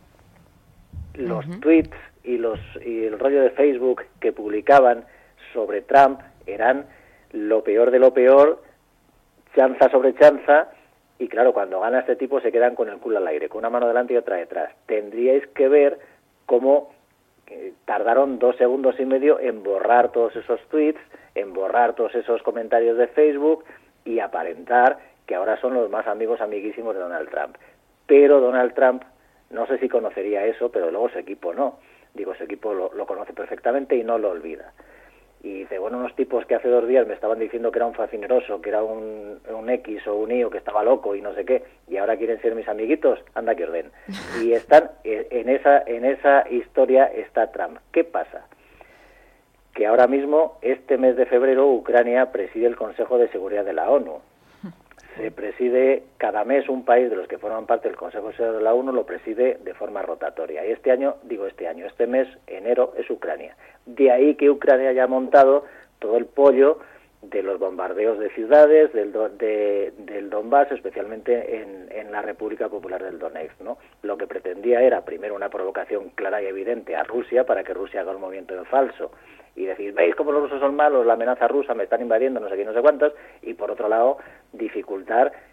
Los tweets y el rollo de Facebook que publicaban sobre Trump eran lo peor de lo peor, chanza sobre chanza, y claro, cuando gana este tipo se quedan con el culo al aire, con una mano delante y otra detrás. Tendríais que ver cómo tardaron 2 segundos y medio en borrar todos esos tweets, en borrar todos esos comentarios de Facebook y aparentar que ahora son los más amiguísimos de Donald Trump. Pero Donald Trump, no sé si conocería eso, pero luego su equipo no. Digo, su equipo lo conoce perfectamente y no lo olvida. Y dice, bueno, unos tipos que hace 2 días me estaban diciendo que era un facineroso, que era un X o un Y, o que estaba loco y no sé qué, y ahora quieren ser mis amiguitos, anda que os den. Y están en esa historia está Trump. ¿Qué pasa? Que ahora mismo, este mes de febrero, Ucrania preside el Consejo de Seguridad de la ONU. Se preside cada mes un país de los que forman parte del Consejo de Seguridad de la ONU, lo preside de forma rotatoria. Y este mes, enero, es Ucrania. De ahí que Ucrania haya montado todo el pollo de los bombardeos de ciudades, del Donbass, especialmente en la República Popular del Donetsk, ¿no? Lo que pretendía era, primero, una provocación clara y evidente a Rusia, para que Rusia haga un movimiento en falso y decir, ¿veis cómo los rusos son malos? La amenaza rusa, me están invadiendo, no sé qué, no sé cuántos, y por otro lado, dificultar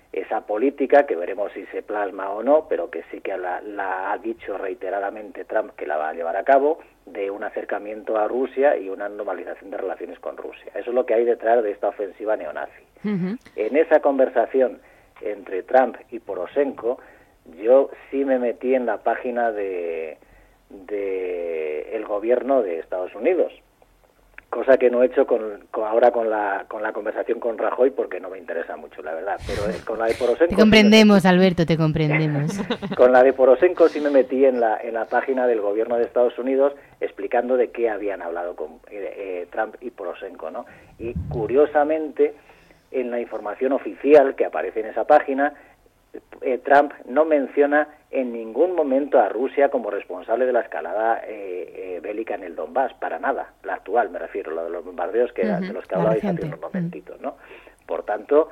esa política, que veremos si se plasma o no, pero que sí que la ha dicho reiteradamente Trump que la va a llevar a cabo, de un acercamiento a Rusia y una normalización de relaciones con Rusia. Eso es lo que hay detrás de esta ofensiva neonazi. En esa conversación entre Trump y Poroshenko, yo sí me metí en la página de el gobierno de Estados Unidos, cosa que no he hecho ahora con la conversación con Rajoy, porque no me interesa mucho, la verdad, pero con la de Poroshenko... Te comprendemos, Alberto, te comprendemos. Con la de Poroshenko sí me metí en la página del gobierno de Estados Unidos explicando de qué habían hablado con Trump y Poroshenko, ¿no? Y curiosamente, en la información oficial que aparece en esa página, Trump no menciona en ningún momento a Rusia como responsable de la escalada bélica en el Donbass, para nada, la actual me refiero, la de los bombardeos de los que hablabais hace unos momentitos, ¿no? Por tanto,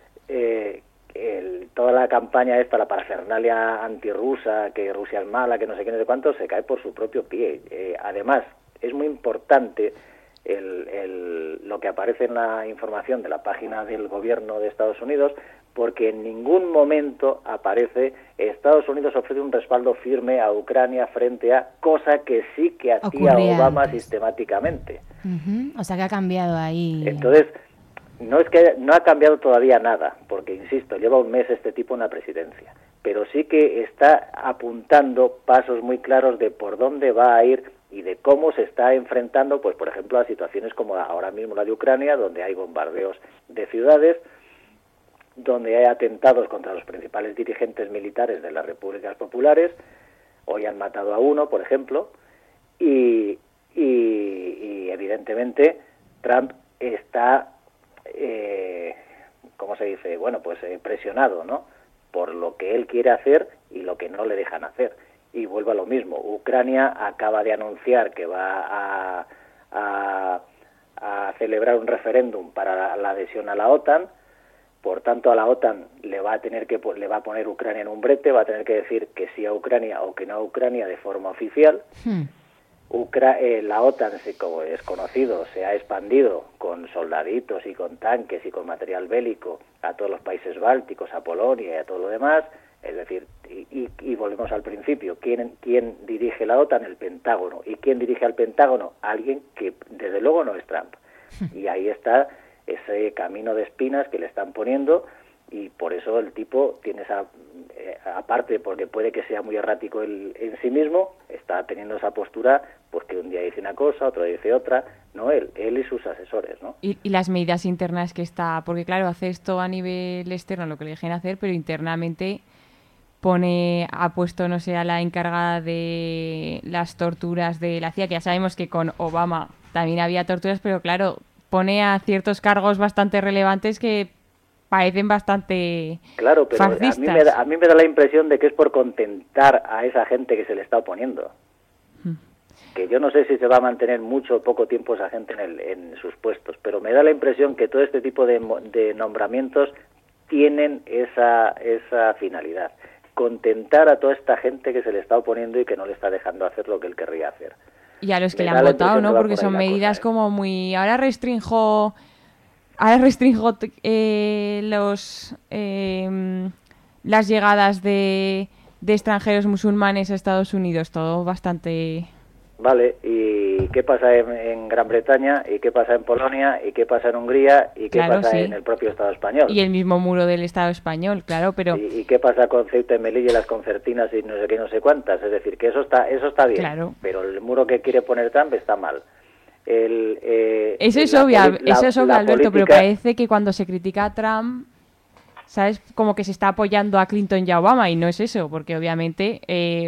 toda la campaña esta, la parafernalia antirrusa, que Rusia es mala, que no sé qué, no sé cuánto, se cae por su propio pie. Además, es muy importante lo que aparece en la información de la página del gobierno de Estados Unidos, porque en ningún momento aparece Estados Unidos ofrece un respaldo firme a Ucrania frente a, cosa que sí que hacía Obama sistemáticamente. O sea que ha cambiado ahí. Entonces, no es que no ha cambiado todavía nada, porque insisto, lleva un mes este tipo en la presidencia, pero sí que está apuntando pasos muy claros de por dónde va a ir y de cómo se está enfrentando, pues por ejemplo, a situaciones como ahora mismo la de Ucrania, donde hay bombardeos de ciudades, donde hay atentados contra los principales dirigentes militares de las repúblicas populares. Hoy han matado a uno, por ejemplo, y evidentemente Trump está, ¿cómo se dice? Bueno, pues presionado, ¿no?, por lo que él quiere hacer y lo que no le dejan hacer. Y vuelvo a lo mismo, Ucrania acaba de anunciar que va a celebrar un referéndum para la adhesión a la OTAN. Por tanto, a la OTAN le va a poner Ucrania en un brete, va a tener que decir que sí a Ucrania o que no a Ucrania de forma oficial. La OTAN, como es conocido, se ha expandido con soldaditos y con tanques y con material bélico a todos los países bálticos, a Polonia y a todo lo demás. Es decir, y volvemos al principio, ¿quién dirige la OTAN? El Pentágono. ¿Y quién dirige al Pentágono? Alguien que desde luego no es Trump. Y ahí está ese camino de espinas que le están poniendo, y por eso el tipo tiene esa, aparte porque puede que sea muy errático en sí mismo, está teniendo esa postura, pues que un día dice una cosa, otro dice otra, no él y sus asesores, ¿no? Y las medidas internas que está, porque claro, hace esto a nivel externo lo que le dejen hacer, pero internamente ha puesto, no sé, a la encargada de las torturas de la CIA, que ya sabemos que con Obama también había torturas, pero claro, pone a ciertos cargos bastante relevantes que parecen bastante claro, pero fascistas. A mí me da la impresión de que es por contentar a esa gente que se le está oponiendo. Que yo no sé si se va a mantener mucho o poco tiempo esa gente en sus puestos, pero me da la impresión que todo este tipo de nombramientos tienen esa finalidad. Contentar a toda esta gente que se le está oponiendo y que no le está dejando hacer lo que él querría hacer. Y a los que le han votado, ¿no? Porque son medidas como muy... Ahora restringo las llegadas de extranjeros musulmanes a Estados Unidos. Todo bastante... Vale, ¿y qué pasa en Gran Bretaña? ¿Y qué pasa en Polonia? ¿Y qué pasa en Hungría? ¿Y qué pasa en el propio Estado español? Y el mismo muro del Estado español, claro, pero... ¿Y qué pasa con Ceuta y Melilla y las concertinas y no sé qué, no sé cuántas? Es decir, que eso está bien, claro. Pero el muro que quiere poner Trump está mal. Eso es obvio, Alberto, pero parece que cuando se critica a Trump, ¿sabes? Como que se está apoyando a Clinton y a Obama, y no es eso, porque obviamente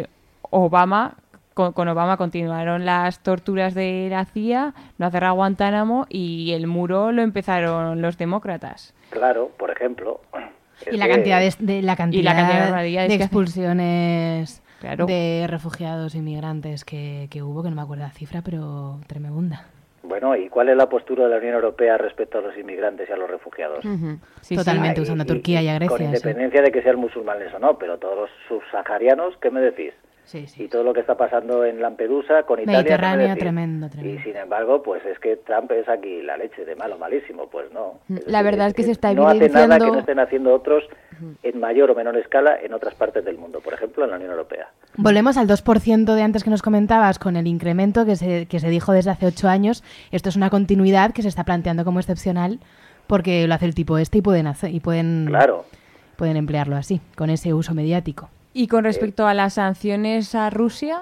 con Obama continuaron las torturas de la CIA, no cerró Guantánamo, y el muro lo empezaron los demócratas. Claro, por ejemplo. Y la cantidad de expulsiones, claro, de refugiados inmigrantes que hubo, que no me acuerdo la cifra, pero tremenda. Bueno, ¿y cuál es la postura de la Unión Europea respecto a los inmigrantes y a los refugiados? Totalmente, usando a Turquía y a Grecia. Con independencia de que sean musulmanes o no, pero todos los subsaharianos, ¿qué me decís? Y todo lo que está pasando en Lampedusa, con Italia... Mediterráneo, tremendo. Y sin embargo, pues es que Trump es aquí la leche de malo, malísimo, pues no. La verdad es que se está no evidenciando... hace nada que no estén haciendo otros en mayor o menor escala en otras partes del mundo, por ejemplo en la Unión Europea. Volvemos al 2% de antes que nos comentabas, con el incremento que se dijo desde hace 8 años. Esto es una continuidad que se está planteando como excepcional porque lo hace el tipo este y pueden emplearlo así, con ese uso mediático. ¿Y con respecto a las sanciones a Rusia?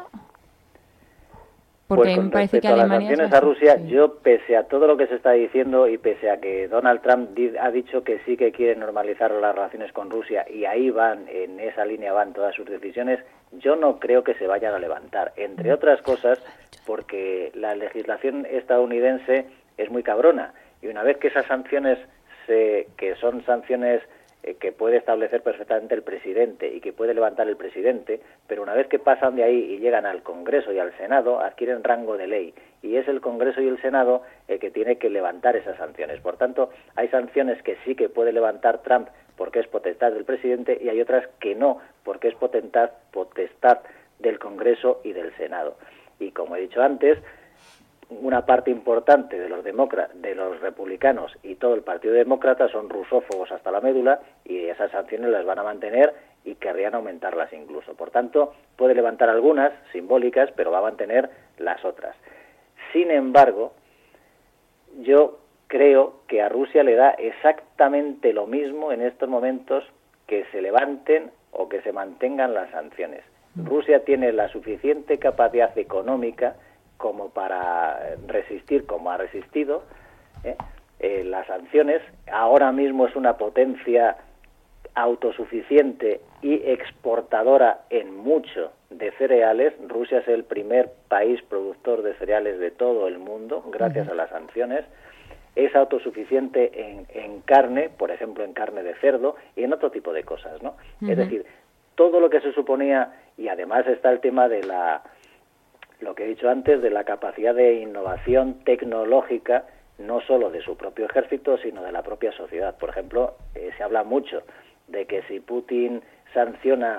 Porque Pues con me parece que respecto a las Alemania sanciones a Rusia, yo, pese a todo lo que se está diciendo y pese a que Donald Trump ha dicho que sí que quiere normalizar las relaciones con Rusia y ahí van, en esa línea van todas sus decisiones, yo no creo que se vayan a levantar. Entre otras cosas, porque la legislación estadounidense es muy cabrona y una vez que esas sanciones, que son sanciones que puede establecer perfectamente el presidente y que puede levantar el presidente, pero una vez que pasan de ahí y llegan al Congreso y al Senado, adquieren rango de ley, y es el Congreso y el Senado el que tiene que levantar esas sanciones. Por tanto, hay sanciones que sí que puede levantar Trump porque es potestad del presidente, y hay otras que no, porque es potestad del Congreso y del Senado. Y como he dicho antes, una parte importante de los republicanos y todo el Partido Demócrata son rusófobos hasta la médula, y esas sanciones las van a mantener y querrían aumentarlas incluso. Por tanto, puede levantar algunas simbólicas, pero va a mantener las otras. Sin embargo, yo creo que a Rusia le da exactamente lo mismo en estos momentos que se levanten o que se mantengan las sanciones. Rusia tiene la suficiente capacidad económica como para resistir, como ha resistido las sanciones. Ahora mismo es una potencia autosuficiente y exportadora en mucho de cereales. Rusia es el primer país productor de cereales de todo el mundo, gracias a las sanciones. Es autosuficiente en carne, por ejemplo en carne de cerdo, y en otro tipo de cosas, ¿no? Es decir, todo lo que se suponía, y además está el tema de lo que he dicho antes, de la capacidad de innovación tecnológica, no solo de su propio ejército, sino de la propia sociedad. Por ejemplo, se habla mucho de que si Putin sanciona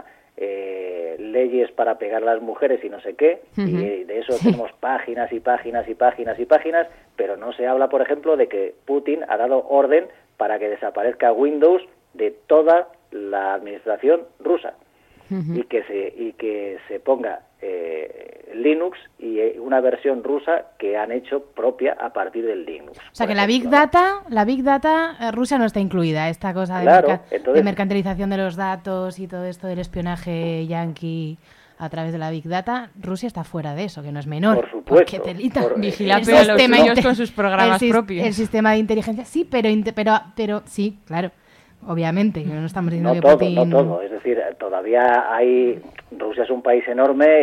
leyes para pegar a las mujeres y no sé qué, y de eso tenemos páginas y páginas y páginas y páginas, pero no se habla, por ejemplo, de que Putin ha dado orden para que desaparezca Windows de toda la administración rusa. Y que se ponga Linux y una versión rusa que han hecho propia a partir del Linux. O sea que la Big Data, Rusia no está incluida, esta cosa de mercantilización de los datos y todo esto del espionaje yanqui a través de la Big Data. Rusia está fuera de eso, que no es menor. Por supuesto. Vigila a los suyos con sus programas propios. El sistema de inteligencia, sí, pero sí, claro. Obviamente, no estamos diciendo que todo, Putin... No todo, es decir, todavía hay... Rusia es un país enorme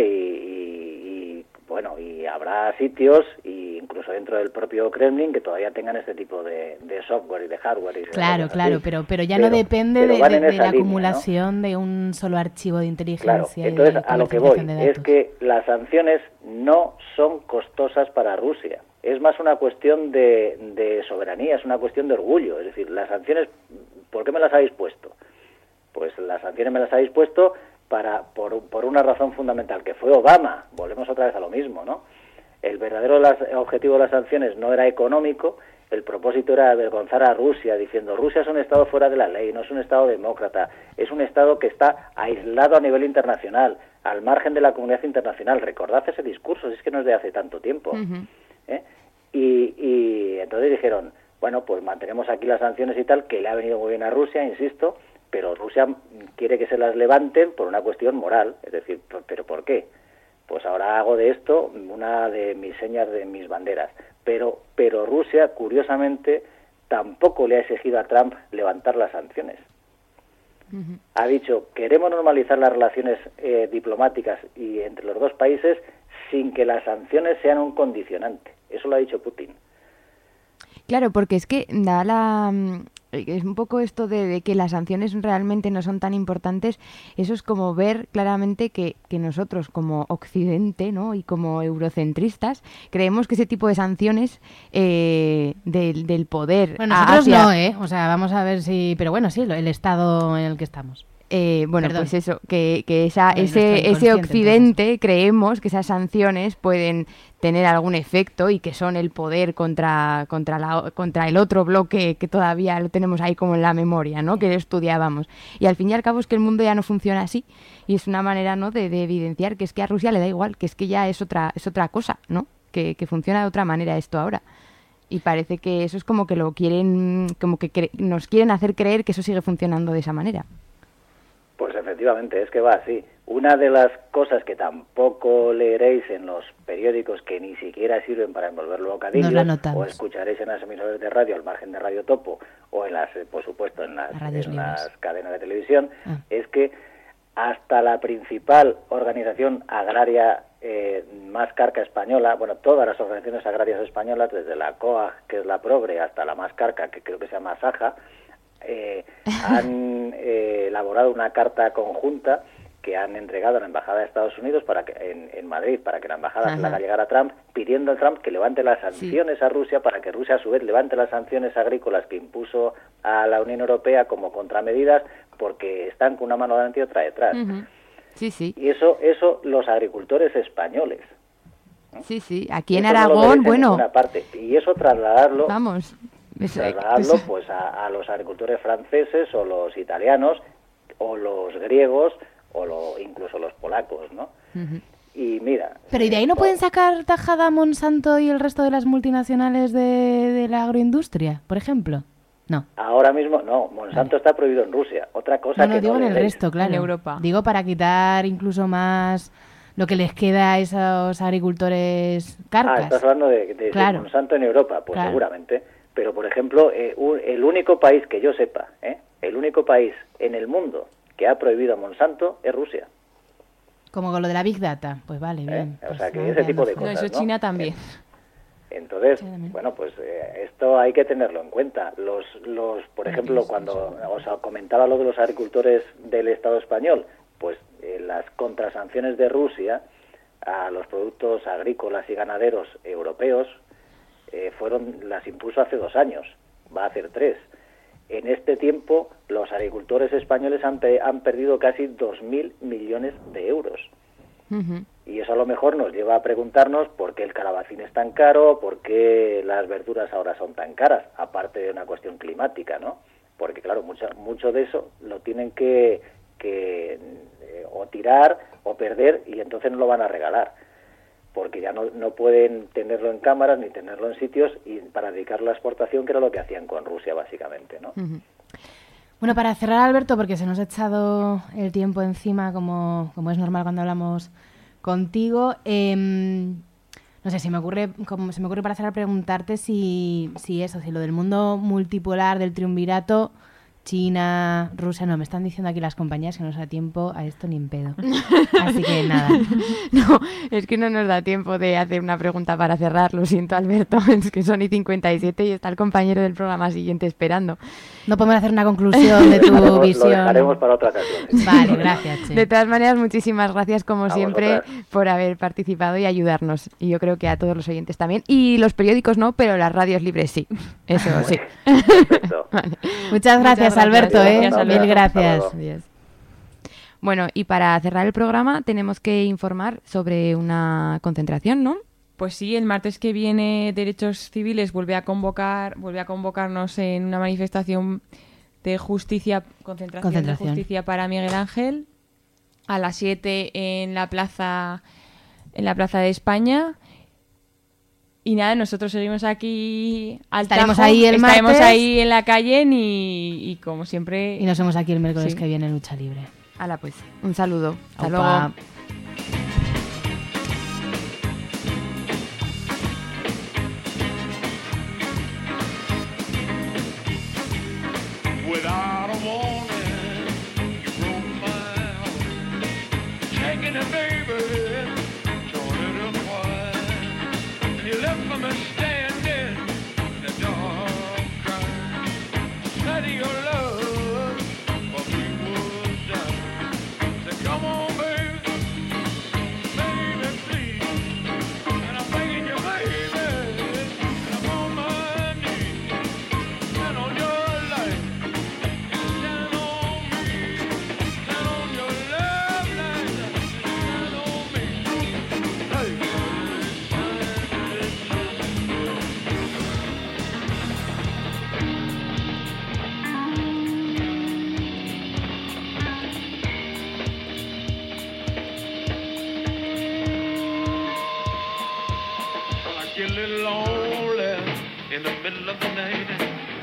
y bueno, y habrá sitios, y incluso dentro del propio Kremlin, que todavía tengan este tipo de software y de hardware. Y de claro, pero ya no depende de la acumulación, ¿no?, de un solo archivo de inteligencia. Claro, entonces a lo que voy es que las sanciones no son costosas para Rusia. Es más una cuestión de soberanía, es una cuestión de orgullo. Es decir, las sanciones, ¿por qué me las habéis puesto? Pues las sanciones me las habéis puesto por una razón fundamental, que fue Obama. Volvemos otra vez a lo mismo, ¿no? El verdadero objetivo de las sanciones no era económico, el propósito era avergonzar a Rusia, diciendo Rusia es un Estado fuera de la ley, no es un Estado demócrata, es un Estado que está aislado a nivel internacional, al margen de la comunidad internacional. Recordad ese discurso, es que no es de hace tanto tiempo. Y entonces dijeron, bueno, pues mantenemos aquí las sanciones y tal, que le ha venido muy bien a Rusia, insisto, pero Rusia quiere que se las levanten por una cuestión moral. Es decir, ¿pero por qué? Pues ahora hago de esto una de mis señas, de mis banderas. Pero Rusia, curiosamente, tampoco le ha exigido a Trump levantar las sanciones. Ha dicho, queremos normalizar las relaciones diplomáticas y entre los dos países sin que las sanciones sean un condicionante. Eso lo ha dicho Putin. Claro, porque es que es un poco esto de que las sanciones realmente no son tan importantes. Eso es como ver claramente que nosotros como Occidente, ¿no?, y como eurocentristas creemos que ese tipo de sanciones del poder... Bueno, nosotros no, o sea, vamos a ver si... Pero bueno, sí, el estado en el que estamos. bueno, Perdón. pues eso, que nuestro ese inconsciente, occidente creemos que esas sanciones pueden tener algún efecto y que son el poder contra el otro bloque que todavía lo tenemos ahí como en la memoria, ¿no? Que estudiábamos. Y al fin y al cabo es que el mundo ya no funciona así y es una manera, ¿no?, de evidenciar que es que a Rusia le da igual, que es que ya es otra cosa, ¿no? Que funciona de otra manera esto ahora. Y parece que eso es como que lo quieren, como que nos quieren hacer creer que eso sigue funcionando de esa manera. Pues efectivamente, es que va así. Una de las cosas que tampoco leeréis en los periódicos, que ni siquiera sirven para envolver bocadillos, o escucharéis en las emisoras de radio, al margen de Radio Topo, o en las, por supuesto, en las cadenas de televisión, es que hasta la principal organización agraria más carca española, bueno, todas las organizaciones agrarias españolas, desde la COAG, que es la Progre, hasta la más carca, que creo que se llama Saja, han elaborado una carta conjunta que han entregado a la Embajada de Estados Unidos en Madrid, para que la Embajada se la haga llegar a Trump, pidiendo a Trump que levante las sanciones a Rusia, para que Rusia a su vez levante las sanciones agrícolas que impuso a la Unión Europea como contramedidas, porque están con una mano delante y otra detrás. Sí, sí. Y eso los agricultores españoles. Sí, sí. Aquí en Eso Aragón, no bueno. Parte. Y eso trasladarlo. Vamos. Trasladarlo pues a los agricultores franceses o los italianos o los griegos o incluso los polacos, ¿no? Y mira... Pero ¿y de ahí no pueden sacar tajada Monsanto y el resto de las multinacionales de la agroindustria, por ejemplo? No. Ahora mismo no, Monsanto está prohibido en Rusia. Otra cosa que digo no en el leeréis. resto, claro. En Europa. Digo para quitar incluso más lo que les queda a esos agricultores carcas. Estás hablando de Monsanto en Europa, pues seguramente. Pero, por ejemplo, el único país que yo sepa, el único país en el mundo que ha prohibido a Monsanto es Rusia. Como con lo de la Big Data, pues vale, bien. O sea, que ese tipo de cosas, eso China también. Entonces, bueno, pues esto hay que tenerlo en cuenta. Por ejemplo, cuando os comentaba lo de los agricultores del Estado español, pues las contrasanciones de Rusia a los productos agrícolas y ganaderos europeos las impuso hace 2 años, va a hacer 3. En este tiempo, los agricultores españoles han perdido casi 2.000 millones de euros. Y eso a lo mejor nos lleva a preguntarnos por qué el calabacín es tan caro, por qué las verduras ahora son tan caras, aparte de una cuestión climática, ¿no? Porque, claro, mucho de eso lo tienen que o tirar o perder, y entonces no lo van a regalar, porque ya no pueden tenerlo en cámaras ni tenerlo en sitios y para dedicarlo a la exportación, que era lo que hacían con Rusia, básicamente, ¿no? Bueno, para cerrar, Alberto, porque se nos ha echado el tiempo encima, como es normal cuando hablamos contigo, no sé, se me ocurre para cerrar preguntarte si lo del mundo multipolar, del triunvirato, China, Rusia, no, me están diciendo aquí las compañías que no nos da tiempo a esto ni en pedo. Así que nada. No, es que no nos da tiempo de hacer una pregunta para cerrar, lo siento, Alberto, es que son y 57 y está el compañero del programa siguiente esperando. No podemos hacer una conclusión de tu visión. Lo dejaremos para otra ocasión. Vale, gracias, Che. De todas maneras, muchísimas gracias como siempre vosotras por haber participado y ayudarnos. Y yo creo que a todos los oyentes también. Y los periódicos no, pero las radios libres sí. Eso sí. Perfecto. Vale. Muchas gracias, Alberto. Mil gracias. Adiós. Bueno, y para cerrar el programa tenemos que informar sobre una concentración, ¿no? Pues sí, el martes que viene Derechos Civiles vuelve a convocarnos en una manifestación de concentración de justicia para Miguel Ángel a las 7 en la plaza de España. Y nada, nosotros seguimos aquí al Estaremos tajo, ahí el estaremos martes. ahí en la calle y como siempre. Y nos vemos aquí el miércoles que viene en Lucha Libre. Hala pues, un saludo. Hasta Aupa. luego. Without a warning, you broke my heart. Taking it, baby, showing it a while. And you left me standing in the dark, crying. Said your love for me was done. Said, come on, baby, baby, please. And I'm begging you, baby, and I'm on my knees. And on your life. middle of the night.